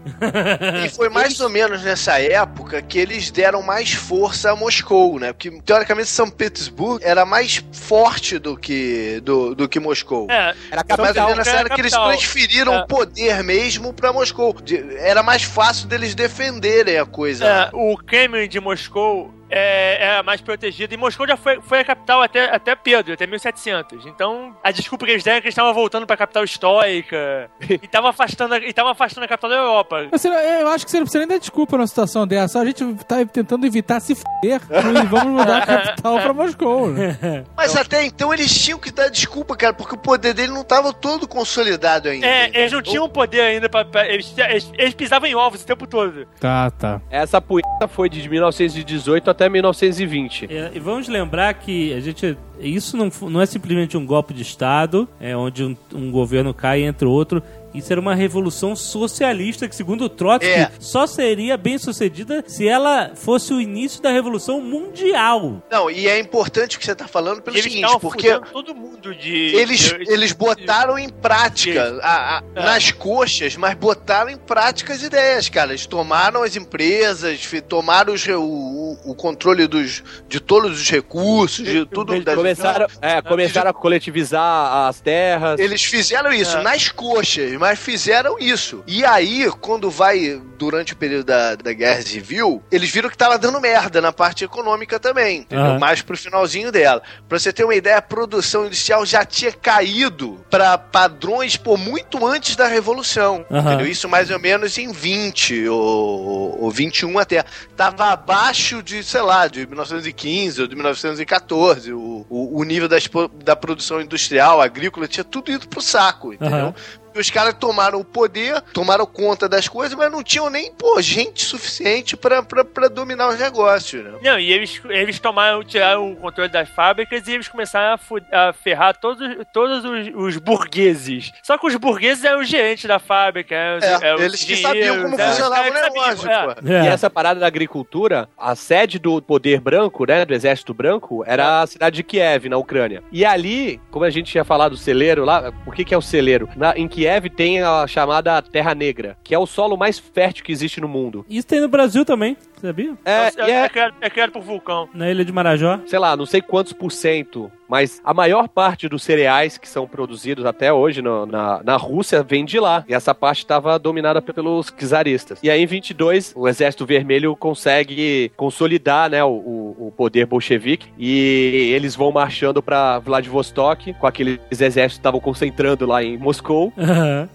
[SPEAKER 3] E foi mais ou menos nessa época que eles deram mais força a Moscou, né? Porque, teoricamente, São Petersburgo era mais forte do que, do, do que Moscou.
[SPEAKER 4] É,
[SPEAKER 5] Era
[SPEAKER 3] Mas ou
[SPEAKER 5] capital.
[SPEAKER 3] menos nessa
[SPEAKER 4] era
[SPEAKER 3] era que eles
[SPEAKER 4] capital.
[SPEAKER 3] transferiram
[SPEAKER 4] É.
[SPEAKER 3] o poder mesmo pra Moscou. De- Era mais fácil deles defenderem a coisa.
[SPEAKER 4] é, o Kremlin de Moscou é, é mais protegido. E Moscou já foi, foi a capital até, até Pedro, até mil e setecentos. Então, a desculpa que eles deram é que eles estavam voltando pra capital histórica e estavam afastando, a- e tavam afastando a capital da Europa.
[SPEAKER 6] Você não- Eu acho que você não precisa nem dar desculpa numa situação dessa. A gente tá tentando evitar se fuder e vamos mudar a capital pra Moscou. Né?
[SPEAKER 3] Mas até então eles tinham que dar desculpa, cara, porque o poder dele não estava todo consolidado ainda.
[SPEAKER 4] É, eles não tinham poder ainda pra... pra- eles, eles, eles pisavam em ovos o tempo todo.
[SPEAKER 6] Tá, tá.
[SPEAKER 5] Essa punheta foi de mil novecentos e dezoito até mil novecentos e vinte.
[SPEAKER 2] É, e vamos lembrar que a gente, isso não, fu- não é simplesmente um golpe de Estado, é onde um, um governo cai entre outro. Isso era uma revolução socialista que, segundo o Trotsky,
[SPEAKER 3] É.
[SPEAKER 2] só seria bem sucedida se ela fosse o início da revolução mundial.
[SPEAKER 3] Não, e é importante o que você tá falando pelo
[SPEAKER 4] E eles
[SPEAKER 3] seguinte,
[SPEAKER 4] estavam
[SPEAKER 3] porque
[SPEAKER 4] fudendo todo mundo de...
[SPEAKER 3] eles,
[SPEAKER 4] de-
[SPEAKER 3] eles botaram em prática a- a-
[SPEAKER 4] É.
[SPEAKER 3] nas coxas, mas botaram em prática as ideias, cara. Eles tomaram as empresas, fi- tomaram os re- o, o- o controle dos, de todos os recursos, de tudo. das-
[SPEAKER 5] Começaram, é, começaram a coletivizar as terras.
[SPEAKER 3] Eles fizeram isso
[SPEAKER 4] É.
[SPEAKER 3] nas coxas, mas fizeram isso. E aí, quando vai, durante o período da, da Guerra Civil, eles viram que tava dando merda na parte econômica também, entendeu?
[SPEAKER 2] Aham.
[SPEAKER 3] Mais pro finalzinho dela. Pra você ter uma ideia, a produção industrial já tinha caído pra padrões, pô, muito antes da Revolução,
[SPEAKER 2] Aham.
[SPEAKER 3] entendeu? Isso mais ou menos em vinte ou, ou vinte e um até. Tava abaixo de, sei lá, de mil novecentos e quinze ou de mil novecentos e quatorze. O, o, o nível da, expo- da produção industrial, agrícola, tinha tudo ido pro saco, entendeu?
[SPEAKER 2] Aham.
[SPEAKER 3] E os caras tomaram o poder, tomaram conta das coisas, mas não tinham nem, pô, gente suficiente pra, pra, pra dominar os negócios, né?
[SPEAKER 4] Não, e eles, eles tomaram, tiraram o controle das fábricas e eles começaram a, fu- a ferrar todos, todos os, os burgueses. Só que os burgueses eram os gerentes da fábrica. Eram, os-
[SPEAKER 3] É,
[SPEAKER 4] eram os
[SPEAKER 3] eles que
[SPEAKER 4] engenheiros,
[SPEAKER 3] sabiam como
[SPEAKER 4] eram os
[SPEAKER 3] funcionava o
[SPEAKER 4] caras que
[SPEAKER 3] negócio,
[SPEAKER 4] sabiam, é.
[SPEAKER 3] pô.
[SPEAKER 2] É.
[SPEAKER 5] E essa parada da agricultura, a sede do poder branco, né, do exército branco, era a cidade de Kiev, na Ucrânia. E ali, como a gente tinha falado do celeiro lá, o que que é o celeiro? Na, em Kiev tem a chamada Terra Negra, que é o solo mais fértil que existe no mundo.
[SPEAKER 2] Isso tem no Brasil também, sabia?
[SPEAKER 5] É,
[SPEAKER 4] É,
[SPEAKER 5] e é,
[SPEAKER 4] é, criado, é criado por vulcão.
[SPEAKER 2] Na ilha de Marajó.
[SPEAKER 5] sei lá, não sei quantos por cento, mas a maior parte dos cereais que são produzidos até hoje no- na, na Rússia vem de lá. E essa parte estava dominada pe- pelos czaristas. E aí, em vinte e dois, o Exército Vermelho consegue consolidar, né, o, o- o poder bolchevique. E eles vão marchando para Vladivostok, com aqueles exércitos que estavam concentrando lá em Moscou.
[SPEAKER 2] Aham.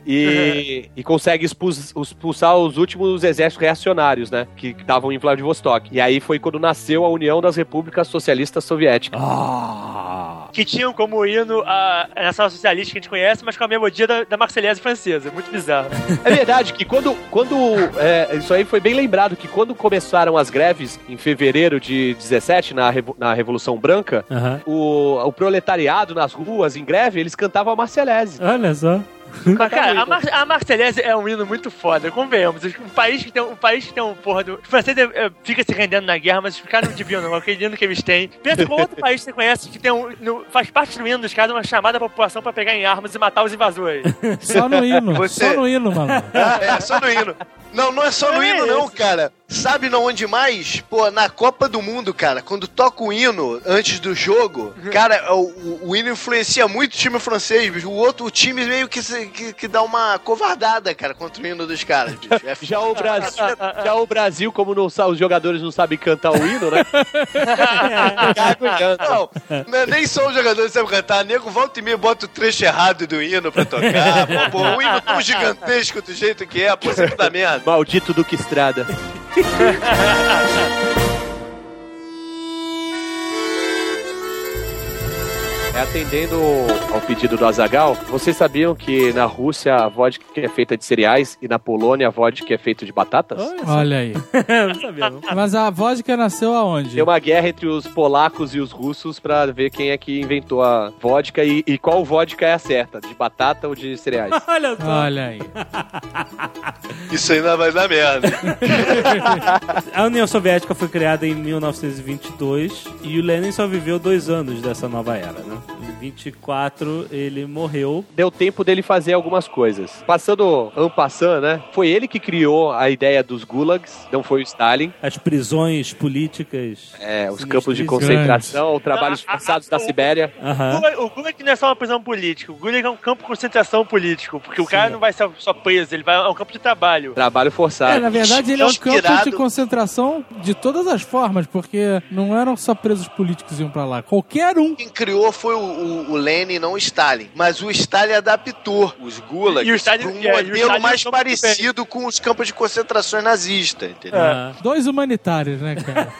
[SPEAKER 5] E, e consegue expus- expulsar os últimos exércitos reacionários, né? Que estavam em Vladivostok. E aí foi quando nasceu a União das Repúblicas Socialistas Soviéticas.
[SPEAKER 2] Ah.
[SPEAKER 4] que tinham como hino a, a nacional socialista que a gente conhece, mas com a melodia da, da Marselhese francesa. Muito bizarro.
[SPEAKER 5] É verdade que quando... quando é, isso aí foi bem lembrado, que quando começaram as greves em fevereiro de dezessete, na, Revo, na Revolução Branca,
[SPEAKER 2] Uhum.
[SPEAKER 5] o, o proletariado nas ruas, em greve, eles cantavam a Marselhese.
[SPEAKER 2] Olha só.
[SPEAKER 4] Mas, cara, a, Mar a Marselhese é um hino muito foda, convenhamos. Um país que tem um, país que tem um porra do... Os franceses é, fica se rendendo na guerra, mas os caras não deviam, não. Aquele hino que eles têm. Pensa com outro país que você conhece que tem um, no, faz parte do hino dos caras uma chamada à população pra pegar em armas e matar os invasores.
[SPEAKER 6] Só no hino.
[SPEAKER 3] Você-
[SPEAKER 6] Só no hino, mano.
[SPEAKER 3] É, só no hino. Não, não é só no
[SPEAKER 4] É
[SPEAKER 3] hino, não,
[SPEAKER 4] esse.
[SPEAKER 3] cara. Sabe na onde mais? Pô, na Copa do Mundo, cara. Quando toca o hino antes do jogo, cara, o, o, o hino influencia muito o time francês, bicho. O outro time meio que, se- que, que dá uma covardada, cara, contra o hino dos caras, bicho. É
[SPEAKER 5] Já o Brasil, já o Brasil como não, sa- os jogadores não sabem cantar o hino, né?
[SPEAKER 3] Não, não é nem só os jogadores sabem cantar. Nego volta e meia bota o trecho errado do hino pra tocar. Pô, pô, o hino tão gigantesco do jeito que é, pô, sempre dá merda.
[SPEAKER 5] Maldito Duque Estrada. É, atendendo ao pedido do Azaghal, vocês sabiam que na Rússia a vodka é feita de cereais e na Polônia a vodka é feita de batatas?
[SPEAKER 6] Olha aí.
[SPEAKER 2] Não sabia, não.
[SPEAKER 6] Mas a vodka nasceu aonde?
[SPEAKER 5] Tem uma guerra entre os polacos e os russos pra ver quem é que inventou a vodka e, e qual vodka é a certa, de batata ou de cereais.
[SPEAKER 2] Olha só.
[SPEAKER 6] Olha aí.
[SPEAKER 3] Isso ainda vai dar merda.
[SPEAKER 2] A União Soviética foi criada em mil novecentos e vinte e dois e o Lenin só viveu dois anos dessa nova era, né? Em vinte e quatro ele morreu.
[SPEAKER 5] Deu tempo dele fazer algumas coisas. Passando en passant, né? Foi ele que criou a ideia dos gulags, não foi o Stalin.
[SPEAKER 2] As prisões políticas.
[SPEAKER 5] É, os
[SPEAKER 2] sinistríssimas.
[SPEAKER 5] campos de concentração, trabalhos
[SPEAKER 4] Ah, ah,
[SPEAKER 5] forçados
[SPEAKER 4] ah,
[SPEAKER 5] da
[SPEAKER 4] o-
[SPEAKER 5] Sibéria.
[SPEAKER 2] Aham.
[SPEAKER 4] O Gulag- O Gulag não é só uma prisão política, o Gulag é um campo de concentração político, porque o cara não vai ser só preso, ele vai é um campo de trabalho.
[SPEAKER 5] Trabalho forçado.
[SPEAKER 6] É, na verdade, ele é um campo
[SPEAKER 3] Inspirado.
[SPEAKER 6] de concentração de todas as formas, porque não eram só presos políticos que iam pra lá. Qualquer um.
[SPEAKER 3] Quem criou foi o, o, o Lenin, não o Stalin. Mas o Stalin adaptou os gulags
[SPEAKER 4] E o Stalin-
[SPEAKER 3] para um
[SPEAKER 4] é, e o
[SPEAKER 3] modelo
[SPEAKER 4] Stalin
[SPEAKER 3] mais
[SPEAKER 4] usou muito bem.
[SPEAKER 3] parecido com os campos de concentração nazistas, entendeu?
[SPEAKER 2] Aham.
[SPEAKER 6] Dois humanitários, né, cara?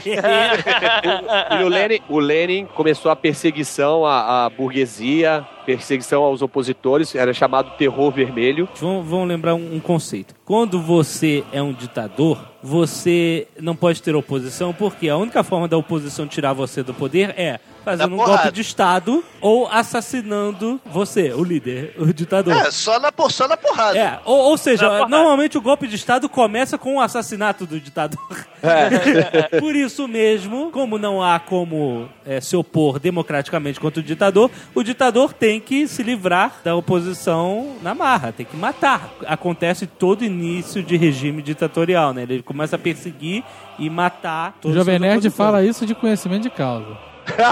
[SPEAKER 5] E o Lenin, o Lenin começou a perseguição à, à burguesia, perseguição aos opositores, era chamado terror vermelho.
[SPEAKER 2] Vamos, vamos lembrar um, um conceito. Quando você é um ditador, você não pode ter oposição, porque a única forma da oposição tirar você do poder é fazendo
[SPEAKER 3] Na
[SPEAKER 2] um
[SPEAKER 3] porrada.
[SPEAKER 2] golpe de Estado ou assassinando você, o líder, o ditador.
[SPEAKER 3] É, só na, por- só na porrada.
[SPEAKER 2] É, ou, ou seja,
[SPEAKER 4] Na porrada.
[SPEAKER 2] normalmente o golpe de Estado começa com o assassinato do ditador. Por isso mesmo, como não há como é, se opor democraticamente contra o ditador, o ditador tem que se livrar da oposição na marra, tem que matar. Acontece todo início de regime ditatorial, né? Ele começa a perseguir e matar
[SPEAKER 6] O
[SPEAKER 2] todos
[SPEAKER 6] Jovem
[SPEAKER 2] os
[SPEAKER 6] Nerd
[SPEAKER 2] opositores.
[SPEAKER 6] fala isso de conhecimento de causa.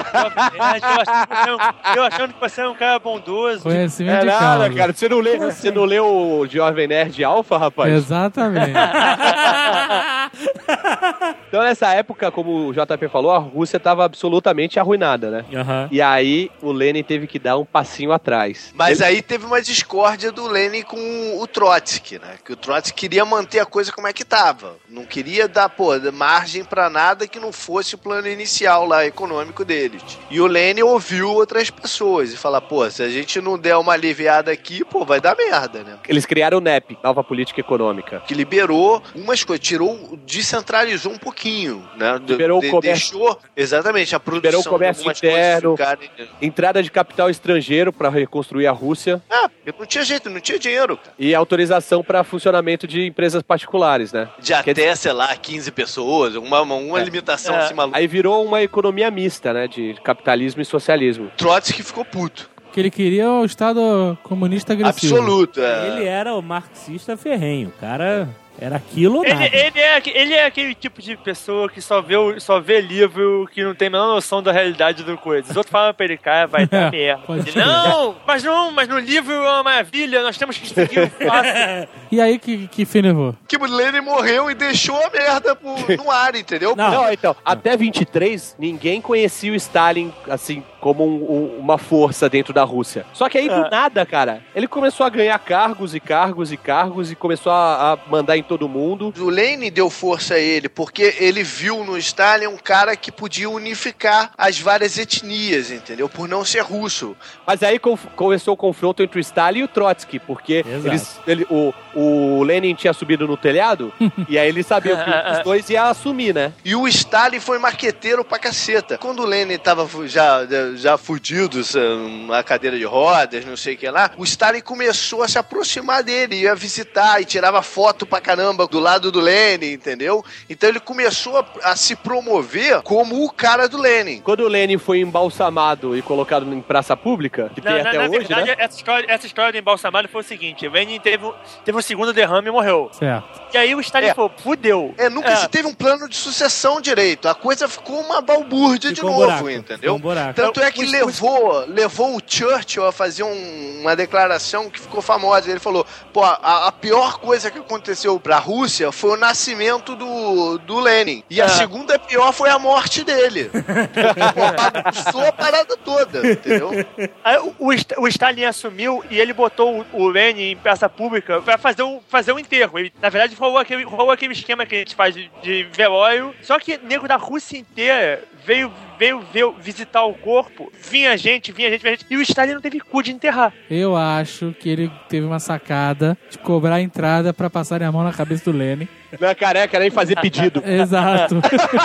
[SPEAKER 4] Eu achando que você é um cara bondoso.
[SPEAKER 6] Conhecimento
[SPEAKER 5] É
[SPEAKER 6] de
[SPEAKER 5] nada,
[SPEAKER 6] causa.
[SPEAKER 5] cara. Você não, lê, você não leu o Jovem Nerd Alpha, rapaz?
[SPEAKER 6] Exatamente.
[SPEAKER 5] Então, nessa época, como o J P falou, a Rússia estava absolutamente arruinada, né?
[SPEAKER 2] Aham.
[SPEAKER 5] E aí, o Lenin teve que dar um passinho atrás.
[SPEAKER 3] Mas
[SPEAKER 5] Ele-
[SPEAKER 3] aí teve uma discórdia do Lenin com o Trotsky, né? Que o Trotsky queria manter a coisa como é que tava. Não queria dar, pô, margem pra nada que não fosse o plano inicial lá, econômico deles. E o Lenin ouviu outras pessoas e fala, pô, se a gente não der uma aliviada aqui, pô, vai dar merda, né?
[SPEAKER 5] Eles criaram o N E P, Nova Política Econômica.
[SPEAKER 3] Que liberou umas coisas, tirou, descentralizou um pouquinho, né?
[SPEAKER 5] Liberou
[SPEAKER 3] De-
[SPEAKER 5] o comércio.
[SPEAKER 3] Deixou, exatamente, a produção
[SPEAKER 5] Liberou o comércio
[SPEAKER 3] de algumas coisas
[SPEAKER 5] interno.
[SPEAKER 3] ficarem-
[SPEAKER 5] Entrada de capital estrangeiro para reconstruir a Rússia
[SPEAKER 3] Ah, não tinha jeito, não tinha dinheiro, cara.
[SPEAKER 5] e autorização para funcionamento de empresas particulares, né?
[SPEAKER 3] De até, sei lá, quinze pessoas, uma, uma, uma limitação
[SPEAKER 4] É.
[SPEAKER 3] assim maluca.
[SPEAKER 5] Aí virou uma economia mista, né? De capitalismo e socialismo.
[SPEAKER 3] Trotsky ficou puto.
[SPEAKER 6] Que ele queria o Estado comunista agressivo.
[SPEAKER 3] Absoluto. É.
[SPEAKER 2] Ele era o marxista ferrenho, o cara era aquilo ou nada.
[SPEAKER 4] Ele, ele, é, aque- ele é aquele tipo de pessoa que só vê, o- só vê livro que não tem a menor noção da realidade do coisa. Os outros falam pra ele, cara, vai dar merda.
[SPEAKER 6] Pode
[SPEAKER 4] Ele,
[SPEAKER 6] crer.
[SPEAKER 4] não, mas não, mas no livro é uma maravilha, nós temos que seguir o fácil.
[SPEAKER 6] E aí, que, que fim levou?
[SPEAKER 3] Que o Lenin morreu e deixou a merda pro- no ar, entendeu?
[SPEAKER 2] Não.
[SPEAKER 5] Não, então, até vinte e três, ninguém conhecia o Stalin, assim, como um- um- uma força dentro da Rússia. Só que aí, do
[SPEAKER 4] Ah.
[SPEAKER 5] nada, cara, ele começou a ganhar cargos e cargos e cargos e começou a, a mandar em todo mundo.
[SPEAKER 3] O Lenin deu força a ele, porque ele viu no Stalin um cara que podia unificar as várias etnias, entendeu? Por não ser russo.
[SPEAKER 5] Mas aí com, começou o confronto entre o Stalin e o Trotsky, porque eles, ele, o, o Lenin tinha subido no telhado, e aí ele sabia que os dois iam assumir, né?
[SPEAKER 3] E o Stalin foi marqueteiro pra caceta. Quando o Lenin tava já, já fudido, na cadeira de rodas, não sei o que lá, o Stalin começou a se aproximar dele, ia visitar e tirava foto pra caramba do lado do Lenin, entendeu? Então ele começou a, a se promover como o cara do Lenin.
[SPEAKER 5] Quando o Lenin foi embalsamado e colocado em praça pública, que
[SPEAKER 4] não,
[SPEAKER 5] tem
[SPEAKER 4] na,
[SPEAKER 5] até
[SPEAKER 4] na
[SPEAKER 5] hoje,
[SPEAKER 4] verdade,
[SPEAKER 5] né?
[SPEAKER 4] Essa história, essa história do embalsamado foi o seguinte, o Lenin teve, teve um segundo derrame e morreu.
[SPEAKER 6] Certo.
[SPEAKER 4] E aí o Stalin
[SPEAKER 3] É.
[SPEAKER 4] falou, fudeu.
[SPEAKER 3] É, nunca
[SPEAKER 4] É.
[SPEAKER 3] se teve um plano de sucessão direito. A coisa ficou uma balbúrdia de
[SPEAKER 2] Ficou um
[SPEAKER 3] novo,
[SPEAKER 2] buraco,
[SPEAKER 3] entendeu?
[SPEAKER 2] ficou um buraco.
[SPEAKER 3] Tanto é que
[SPEAKER 4] Os-
[SPEAKER 3] levou, levou o Churchill a fazer um- uma declaração que ficou famosa. Ele falou, pô, a, a pior coisa que aconteceu pra Rússia foi o nascimento do, do Lenin. E a
[SPEAKER 4] É.
[SPEAKER 3] segunda pior foi a morte dele. Bagunçou a parada toda, entendeu?
[SPEAKER 4] Aí o, o, St- o Stalin assumiu e ele botou o, o Lenin em praça pública pra fazer um, fazer um enterro. Ele, na verdade, rolou aquele, rolou aquele esquema que a gente faz de, de velório. Só que nego da Rússia inteira veio, veio ver, visitar o corpo. Vinha gente, vinha gente, vinha gente. E o Stalin não teve cu de enterrar.
[SPEAKER 6] Eu acho que ele teve uma sacada de cobrar a entrada pra passarem a mão na cabeça do Lenin.
[SPEAKER 5] Não é careca, nem fazer pedido.
[SPEAKER 6] Exato.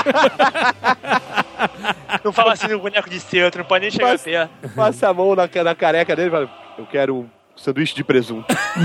[SPEAKER 4] Não fala assim no boneco de cera, não pode nem chegar
[SPEAKER 5] Mas-
[SPEAKER 4] perto.
[SPEAKER 5] Passa a mão na, na careca dele e fala, eu quero um sanduíche de presunto.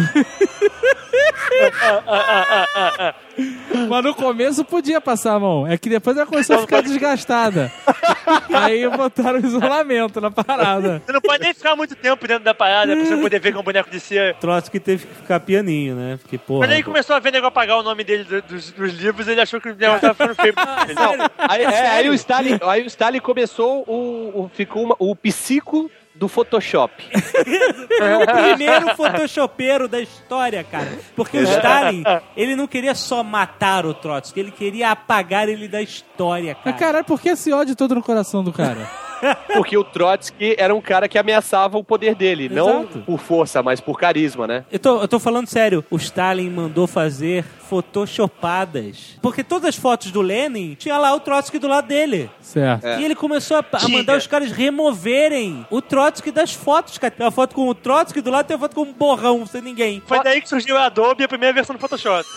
[SPEAKER 6] Mas no começo podia passar a mão. É que depois ela começou a ficar desgastada. Aí botaram isolamento na parada.
[SPEAKER 4] Você não pode nem ficar muito tempo dentro da parada pra você poder ver com um boneco de cera.
[SPEAKER 2] Trotsky teve que ficar pianinho, né? Porque, porra...
[SPEAKER 4] Quando ele começou a ver o negócio apagar o nome dele do- dos, dos livros, ele achou que o negócio tava ficando feio.
[SPEAKER 2] Sério?
[SPEAKER 5] Aí, é, aí o Stalin, aí o Stalin começou o, o ficou uma- o psico do Photoshop.
[SPEAKER 2] o primeiro photoshopeiro da história, cara. Porque o Stalin, ele não queria só matar o Trotsky, ele queria apagar ele da história, cara.
[SPEAKER 6] Mas caralho, por que esse ódio todo no coração do cara?
[SPEAKER 5] Porque o Trotsky era um cara que ameaçava o poder dele. Não
[SPEAKER 6] Exato.
[SPEAKER 5] por força, mas por carisma, né?
[SPEAKER 2] Eu tô, eu tô falando sério, o Stalin mandou fazer photoshopadas. Porque todas as fotos do Lenin, tinha lá o Trotsky do lado dele.
[SPEAKER 6] Certo.
[SPEAKER 2] E ele começou a, a
[SPEAKER 4] Tinha.
[SPEAKER 2] mandar os caras removerem o Trotsky das fotos, cara. Tem uma foto com o Trotsky do lado, tem uma foto com um borrão, sem ninguém.
[SPEAKER 4] Foi daí que surgiu a Adobe e a primeira versão do Photoshop.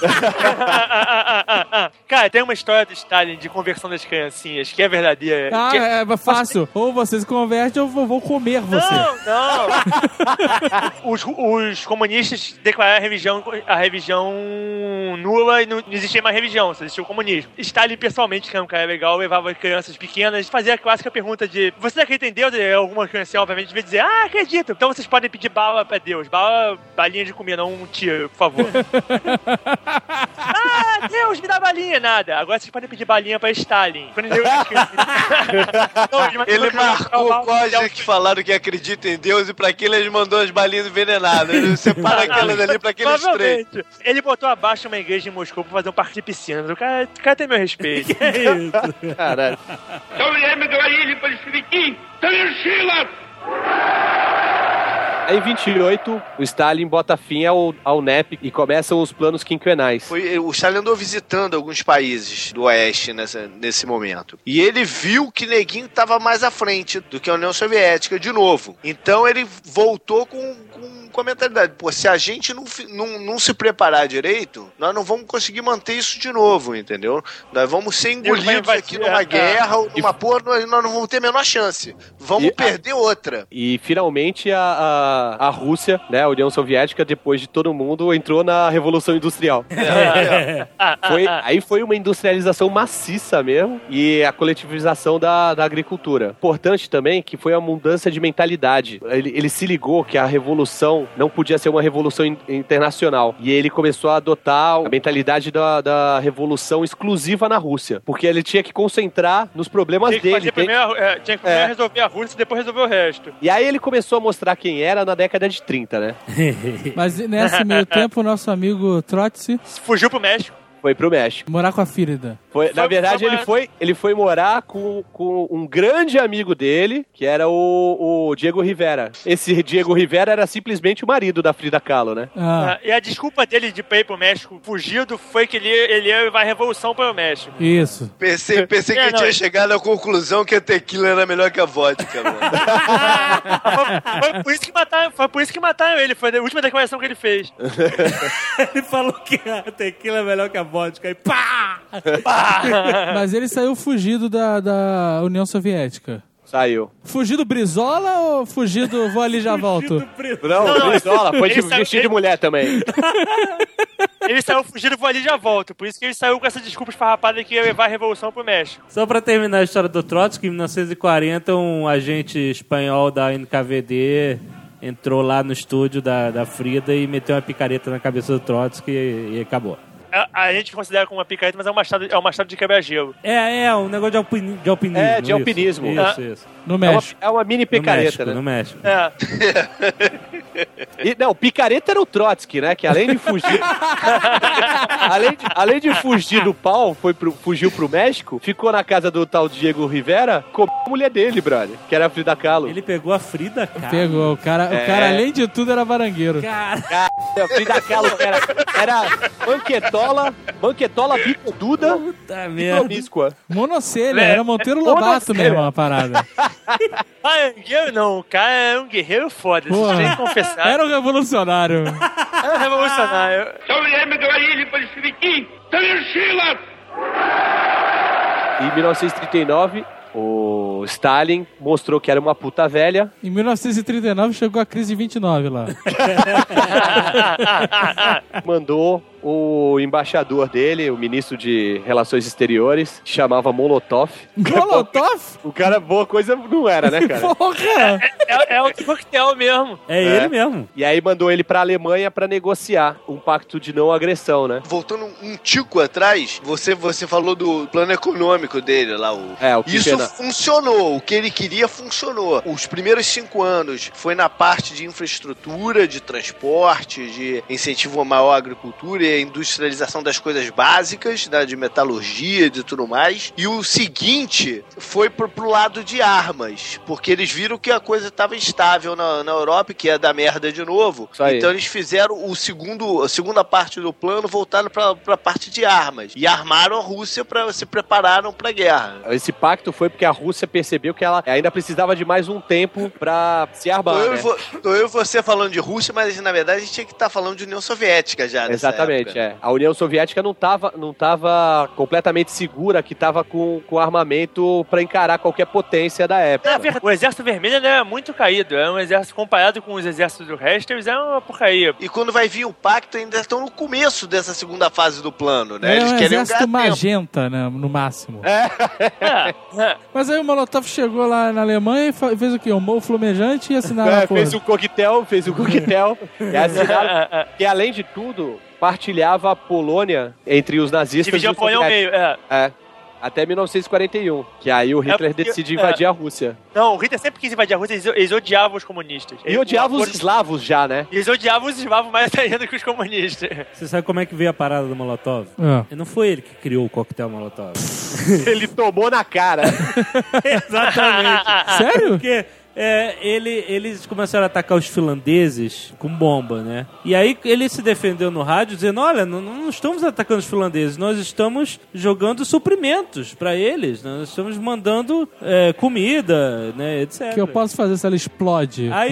[SPEAKER 4] Cara, tem uma história do Stalin de conversão das criancinhas, que é verdadeira.
[SPEAKER 6] Ah,
[SPEAKER 4] que...
[SPEAKER 6] é fácil. Ou você se converte ou eu vou comer você.
[SPEAKER 4] Não, não. os, os comunistas declararam a religião, a religião nula e não, não existia mais religião, só existia o comunismo. Stalin, pessoalmente, que era um cara legal, levava crianças pequenas, fazia a clássica pergunta de: você acredita em Deus? E alguma criança, obviamente, devia dizer: ah, acredito. Então vocês podem pedir bala pra Deus. Bala, balinha de comida, não um tiro, por favor. Ah, Deus, me dá balinha. Nada. Agora vocês podem pedir balinha pra Stalin. Quando ele, Não,
[SPEAKER 3] Ele marcou o código que falaram que acredita em Deus e pra aquilo ele mandou as balinhas envenenadas. Ele separa aquelas ali pra aqueles três.
[SPEAKER 4] Provavelmente. Ele botou abaixo uma igreja em Moscou pra fazer um parque de piscinas. O cara, o cara tem meu respeito.
[SPEAKER 2] Que é isso?
[SPEAKER 5] Caralho.
[SPEAKER 7] Товарищи говорили большевики, совершила!
[SPEAKER 5] Aí, em vinte e oito, o Stalin bota fim ao, ao N E P e começam os planos quinquenais.
[SPEAKER 3] Foi, o Stalin andou visitando alguns países do Oeste nessa, nesse momento. E ele viu que Neguinho estava mais à frente do que a União Soviética, de novo. Então ele voltou com, com, com a mentalidade: pô, se a gente não, fi- não, não se preparar direito, nós não vamos conseguir manter isso de novo, entendeu? Nós vamos ser engolidos
[SPEAKER 4] vai
[SPEAKER 3] aqui
[SPEAKER 4] invadir,
[SPEAKER 3] numa
[SPEAKER 4] é,
[SPEAKER 3] guerra ou numa porra, nós, nós não vamos ter a menor chance. Vamos
[SPEAKER 5] E-
[SPEAKER 3] perder outra.
[SPEAKER 5] E finalmente a, a, a Rússia, né, a União Soviética, depois de todo mundo, entrou na Revolução Industrial. Foi, aí foi uma industrialização maciça mesmo e a coletivização da, da agricultura. Importante também que foi a mudança de mentalidade. Ele, ele se ligou que a revolução não podia ser uma revolução in- internacional. E ele começou a adotar a mentalidade da, da revolução exclusiva na Rússia. Porque ele tinha que concentrar nos problemas
[SPEAKER 4] Tinha que,
[SPEAKER 5] dele.
[SPEAKER 4] fazer
[SPEAKER 5] Tem-
[SPEAKER 4] primeiro, é, tinha que primeiro
[SPEAKER 5] É.
[SPEAKER 4] resolver a Rússia e depois resolver o resto.
[SPEAKER 5] E aí ele começou a mostrar quem era na década de trinta, né?
[SPEAKER 6] Mas nesse meio tempo, o nosso amigo Trotsky
[SPEAKER 4] Fugiu pro México.
[SPEAKER 5] Foi pro México.
[SPEAKER 6] Morar com a Frida.
[SPEAKER 5] Foi, na
[SPEAKER 4] Foi-
[SPEAKER 5] verdade,
[SPEAKER 4] foi
[SPEAKER 5] ele
[SPEAKER 4] morar-
[SPEAKER 5] foi, ele foi morar com, com um grande amigo dele, que era o, o Diego Rivera. Esse Diego Rivera era simplesmente o marido da Frida Kahlo, né?
[SPEAKER 6] Ah,
[SPEAKER 4] Ah, e a desculpa dele de ir pro México fugido foi que ele, ele ia levar a revolução para o México.
[SPEAKER 6] isso.
[SPEAKER 3] Pensei, pensei que
[SPEAKER 4] É,
[SPEAKER 3] ele
[SPEAKER 4] não,
[SPEAKER 3] tinha
[SPEAKER 4] é-
[SPEAKER 3] chegado à conclusão que a tequila era melhor que a vodka, mano.
[SPEAKER 4] foi, foi por isso que mataram, foi por isso que mataram ele, foi a última declaração que ele fez.
[SPEAKER 2] Ele falou que a tequila é melhor que a vodka. E pá!
[SPEAKER 6] Mas ele saiu fugido da, da União Soviética.
[SPEAKER 5] Saiu.
[SPEAKER 6] Fugido Brizola ou fugido vou ali já volto?
[SPEAKER 5] Não,
[SPEAKER 4] Não, não,
[SPEAKER 5] Brizola, foi de
[SPEAKER 4] ele saiu-
[SPEAKER 5] vestido de
[SPEAKER 4] ele-
[SPEAKER 5] mulher também.
[SPEAKER 4] Ele saiu fugido, vou ali e já volto. Por isso que ele saiu com essa desculpa esfarrapada que ia levar a revolução pro México.
[SPEAKER 2] Só pra terminar a história do Trotsky, em mil novecentos e quarenta, um agente espanhol da N K V D entrou lá no estúdio da, da Frida e meteu uma picareta na cabeça do Trotsky e, e acabou.
[SPEAKER 4] A, a gente considera como uma picareta, mas é um machado, é um machado de quebra-gelo.
[SPEAKER 2] É, é, um negócio de, alpini, de alpinismo.
[SPEAKER 5] É, de
[SPEAKER 2] isso.
[SPEAKER 5] alpinismo.
[SPEAKER 2] Isso,
[SPEAKER 4] Ah.
[SPEAKER 2] isso.
[SPEAKER 6] No
[SPEAKER 5] É uma,
[SPEAKER 6] México.
[SPEAKER 5] é uma mini
[SPEAKER 2] No
[SPEAKER 5] picareta,
[SPEAKER 2] México,
[SPEAKER 5] né?
[SPEAKER 2] no México.
[SPEAKER 4] É.
[SPEAKER 5] E, não, picareta era o Trotsky, né? Que além de fugir. além, de, além de fugir do pau, foi pro, fugiu pro México, ficou na casa do tal Diego Rivera, com a mulher dele, brother, que era a Frida Kahlo.
[SPEAKER 2] Ele pegou a Frida, cara.
[SPEAKER 6] Pegou. O cara, o cara, além de tudo, era varangueiro.
[SPEAKER 2] Cara,
[SPEAKER 5] A Frida Kahlo que era, era manquetola, manquetola, bicoduda
[SPEAKER 2] puta
[SPEAKER 5] e
[SPEAKER 2] merda.
[SPEAKER 5] promíscua.
[SPEAKER 6] Monocelha,
[SPEAKER 4] É,
[SPEAKER 6] era Monteiro Lobato
[SPEAKER 5] monocelha.
[SPEAKER 6] mesmo a parada.
[SPEAKER 4] Barangueiro não, o cara é um guerreiro foda,
[SPEAKER 6] Porra.
[SPEAKER 4] vocês têm que confessar.
[SPEAKER 6] Era um revolucionário.
[SPEAKER 4] É um revolucionário.
[SPEAKER 7] Товарищи говорили большевики, совершилось!
[SPEAKER 5] Em mil novecentos e trinta e nove, o Stalin mostrou que era uma puta velha.
[SPEAKER 6] Em mil novecentos e trinta e nove chegou a crise de vinte e nove lá.
[SPEAKER 5] Mandou o embaixador dele, o ministro de Relações Exteriores, chamava Molotov.
[SPEAKER 6] Molotov?
[SPEAKER 5] O cara, boa coisa não era, né, cara?
[SPEAKER 6] Porra!
[SPEAKER 4] É, é outro coquetel mesmo.
[SPEAKER 2] É,
[SPEAKER 5] É.
[SPEAKER 2] ele mesmo.
[SPEAKER 5] E aí mandou ele pra Alemanha pra negociar um pacto de não agressão, né?
[SPEAKER 3] Voltando um tico atrás, você, você falou do plano econômico dele lá. O...
[SPEAKER 5] É, o que
[SPEAKER 3] Isso
[SPEAKER 5] pena-
[SPEAKER 3] funcionou, o que ele queria funcionou. Os primeiros cinco anos foi na parte de infraestrutura, de transporte, de incentivo a maior agricultura e a industrialização das coisas básicas, né, de metalurgia e de tudo mais. E o seguinte foi pro, pro lado de armas, porque eles viram que a coisa estava instável na, na Europa, que ia dar merda de novo.
[SPEAKER 5] Isso aí.
[SPEAKER 3] Então eles fizeram o segundo, a segunda parte do plano voltado pra, pra parte de armas. E armaram a Rússia, pra, se prepararam pra guerra.
[SPEAKER 5] Esse pacto foi porque a Rússia percebeu que ela ainda precisava de mais um tempo pra se armar,
[SPEAKER 3] Tô eu,
[SPEAKER 5] né?
[SPEAKER 3] e vo- tô eu e você falando de Rússia, mas na verdade a gente tinha que estar falando de União Soviética já. nessa
[SPEAKER 5] Exatamente,
[SPEAKER 3] época.
[SPEAKER 5] é. A União Soviética não estava não tava completamente segura que estava com, com armamento para encarar qualquer potência da época.
[SPEAKER 4] Na verdade, o exército vermelho ele é muito caído. É um exército comparado com os exércitos do resto, eles é uma porcaria.
[SPEAKER 3] E quando vai vir o pacto, ainda estão no começo dessa segunda fase do plano, né?
[SPEAKER 6] É
[SPEAKER 3] Eles
[SPEAKER 6] um
[SPEAKER 3] querem
[SPEAKER 6] exército
[SPEAKER 3] ganhar tempo.
[SPEAKER 6] magenta, né, no máximo.
[SPEAKER 4] É, é.
[SPEAKER 6] Mas aí o Molotov chegou lá na Alemanha e fa- fez o quê? Um mofo flamejante e assinaram
[SPEAKER 5] É,
[SPEAKER 6] a porra.
[SPEAKER 5] fez o coquetel, fez o coquetel. e assinaram que, além de tudo, partilhava a Polônia entre os nazistas
[SPEAKER 4] Dividiu
[SPEAKER 5] e
[SPEAKER 4] a
[SPEAKER 5] os
[SPEAKER 4] Polônia ao
[SPEAKER 5] soviéticos.
[SPEAKER 4] meio, é.
[SPEAKER 5] É. Até mil novecentos e quarenta e um, que aí o Hitler
[SPEAKER 4] porque-
[SPEAKER 5] decide
[SPEAKER 4] é.
[SPEAKER 5] invadir a Rússia.
[SPEAKER 4] Não, o Hitler sempre quis invadir a Rússia, eles, eles odiavam os comunistas.
[SPEAKER 5] E
[SPEAKER 4] Eles-
[SPEAKER 5] odiava
[SPEAKER 4] o-
[SPEAKER 5] os eslavos já, né?
[SPEAKER 4] Eles odiavam os eslavos mais ainda que os comunistas.
[SPEAKER 2] Você sabe como é que veio a parada do Molotov?
[SPEAKER 6] É.
[SPEAKER 2] E não foi ele que criou o coquetel Molotov.
[SPEAKER 5] Ele tomou na cara.
[SPEAKER 2] Exatamente.
[SPEAKER 6] Sério?
[SPEAKER 2] Porque é, ele, eles começaram a atacar os finlandeses com bomba, né? E aí ele se defendeu no rádio dizendo, olha, não, não estamos atacando os finlandeses, nós estamos jogando suprimentos pra eles, nós estamos mandando é, comida, né, etcétera.
[SPEAKER 6] O que eu posso fazer se ela explode?
[SPEAKER 2] Aí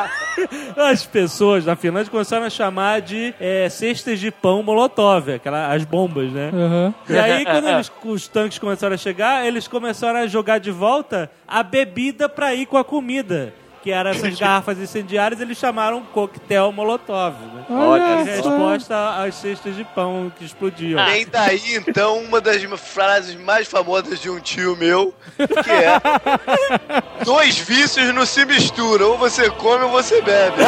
[SPEAKER 2] as pessoas na Finlândia começaram a chamar de é, cestas de pão Molotov, aquela, as bombas, né?
[SPEAKER 6] Uhum.
[SPEAKER 2] E aí, quando eles- os tanques começaram a chegar, eles começaram a jogar de volta a bebida pra ir com a comida. Que eram essas garrafas incendiárias, eles chamaram coquetel Molotov, né?
[SPEAKER 6] Olha
[SPEAKER 2] Em
[SPEAKER 6] só.
[SPEAKER 2] resposta às cestas de pão que explodiam.
[SPEAKER 3] Tem daí, então, uma das frases mais famosas de um tio meu, que é dois vícios não se misturam, ou você come ou você bebe.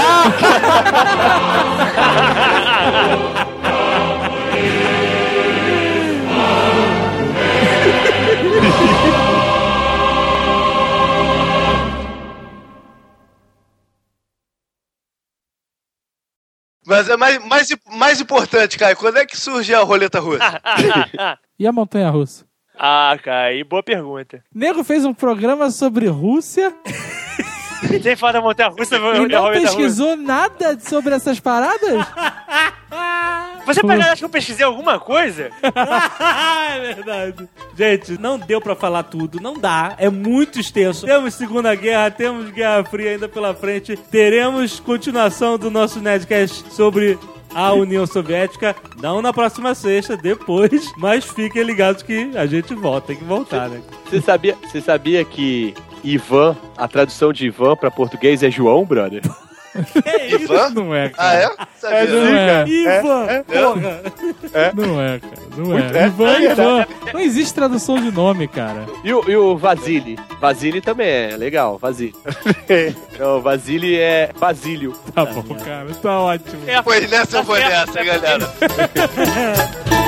[SPEAKER 3] Mas Mas é mais, mais, mais importante, Caio, quando é que surge a roleta russa?
[SPEAKER 4] Ah, ah, ah, ah.
[SPEAKER 6] E a montanha russa?
[SPEAKER 4] Ah, Caio, boa pergunta.
[SPEAKER 6] Nego fez um programa sobre Rússia
[SPEAKER 4] Sem falar da montanha russa,
[SPEAKER 6] e não pesquisou nada sobre essas paradas?
[SPEAKER 4] Você acha que eu pesquisei alguma coisa?
[SPEAKER 2] É verdade. Gente, não deu pra falar tudo, não dá, é muito extenso. Temos Segunda Guerra, temos Guerra Fria ainda pela frente, teremos continuação do nosso Nerdcast sobre a União Soviética, não na próxima sexta, depois, mas fiquem ligados que a gente volta, tem que voltar, né?
[SPEAKER 5] Você sabia, você sabia que Ivan, a tradução de Ivan pra português é João, brother?
[SPEAKER 2] É isso?
[SPEAKER 3] Ivan?
[SPEAKER 6] Não é,
[SPEAKER 3] Ah,
[SPEAKER 6] cara.
[SPEAKER 3] é? Sabia.
[SPEAKER 6] Não é.
[SPEAKER 2] Ivan, porra.
[SPEAKER 6] Não é, cara. Não
[SPEAKER 5] Muito-
[SPEAKER 6] é.
[SPEAKER 5] é,
[SPEAKER 6] Ivan,
[SPEAKER 5] é
[SPEAKER 6] Ivan. Não existe tradução de nome, cara.
[SPEAKER 5] E o, e o Vasily? Vasily também é legal, Vasily. Não, Vasily é Basílio.
[SPEAKER 6] Tá bom, cara. Tá ótimo.
[SPEAKER 4] É,
[SPEAKER 3] Foi nessa, foi
[SPEAKER 4] tá
[SPEAKER 3] nessa,
[SPEAKER 4] certo,
[SPEAKER 3] galera.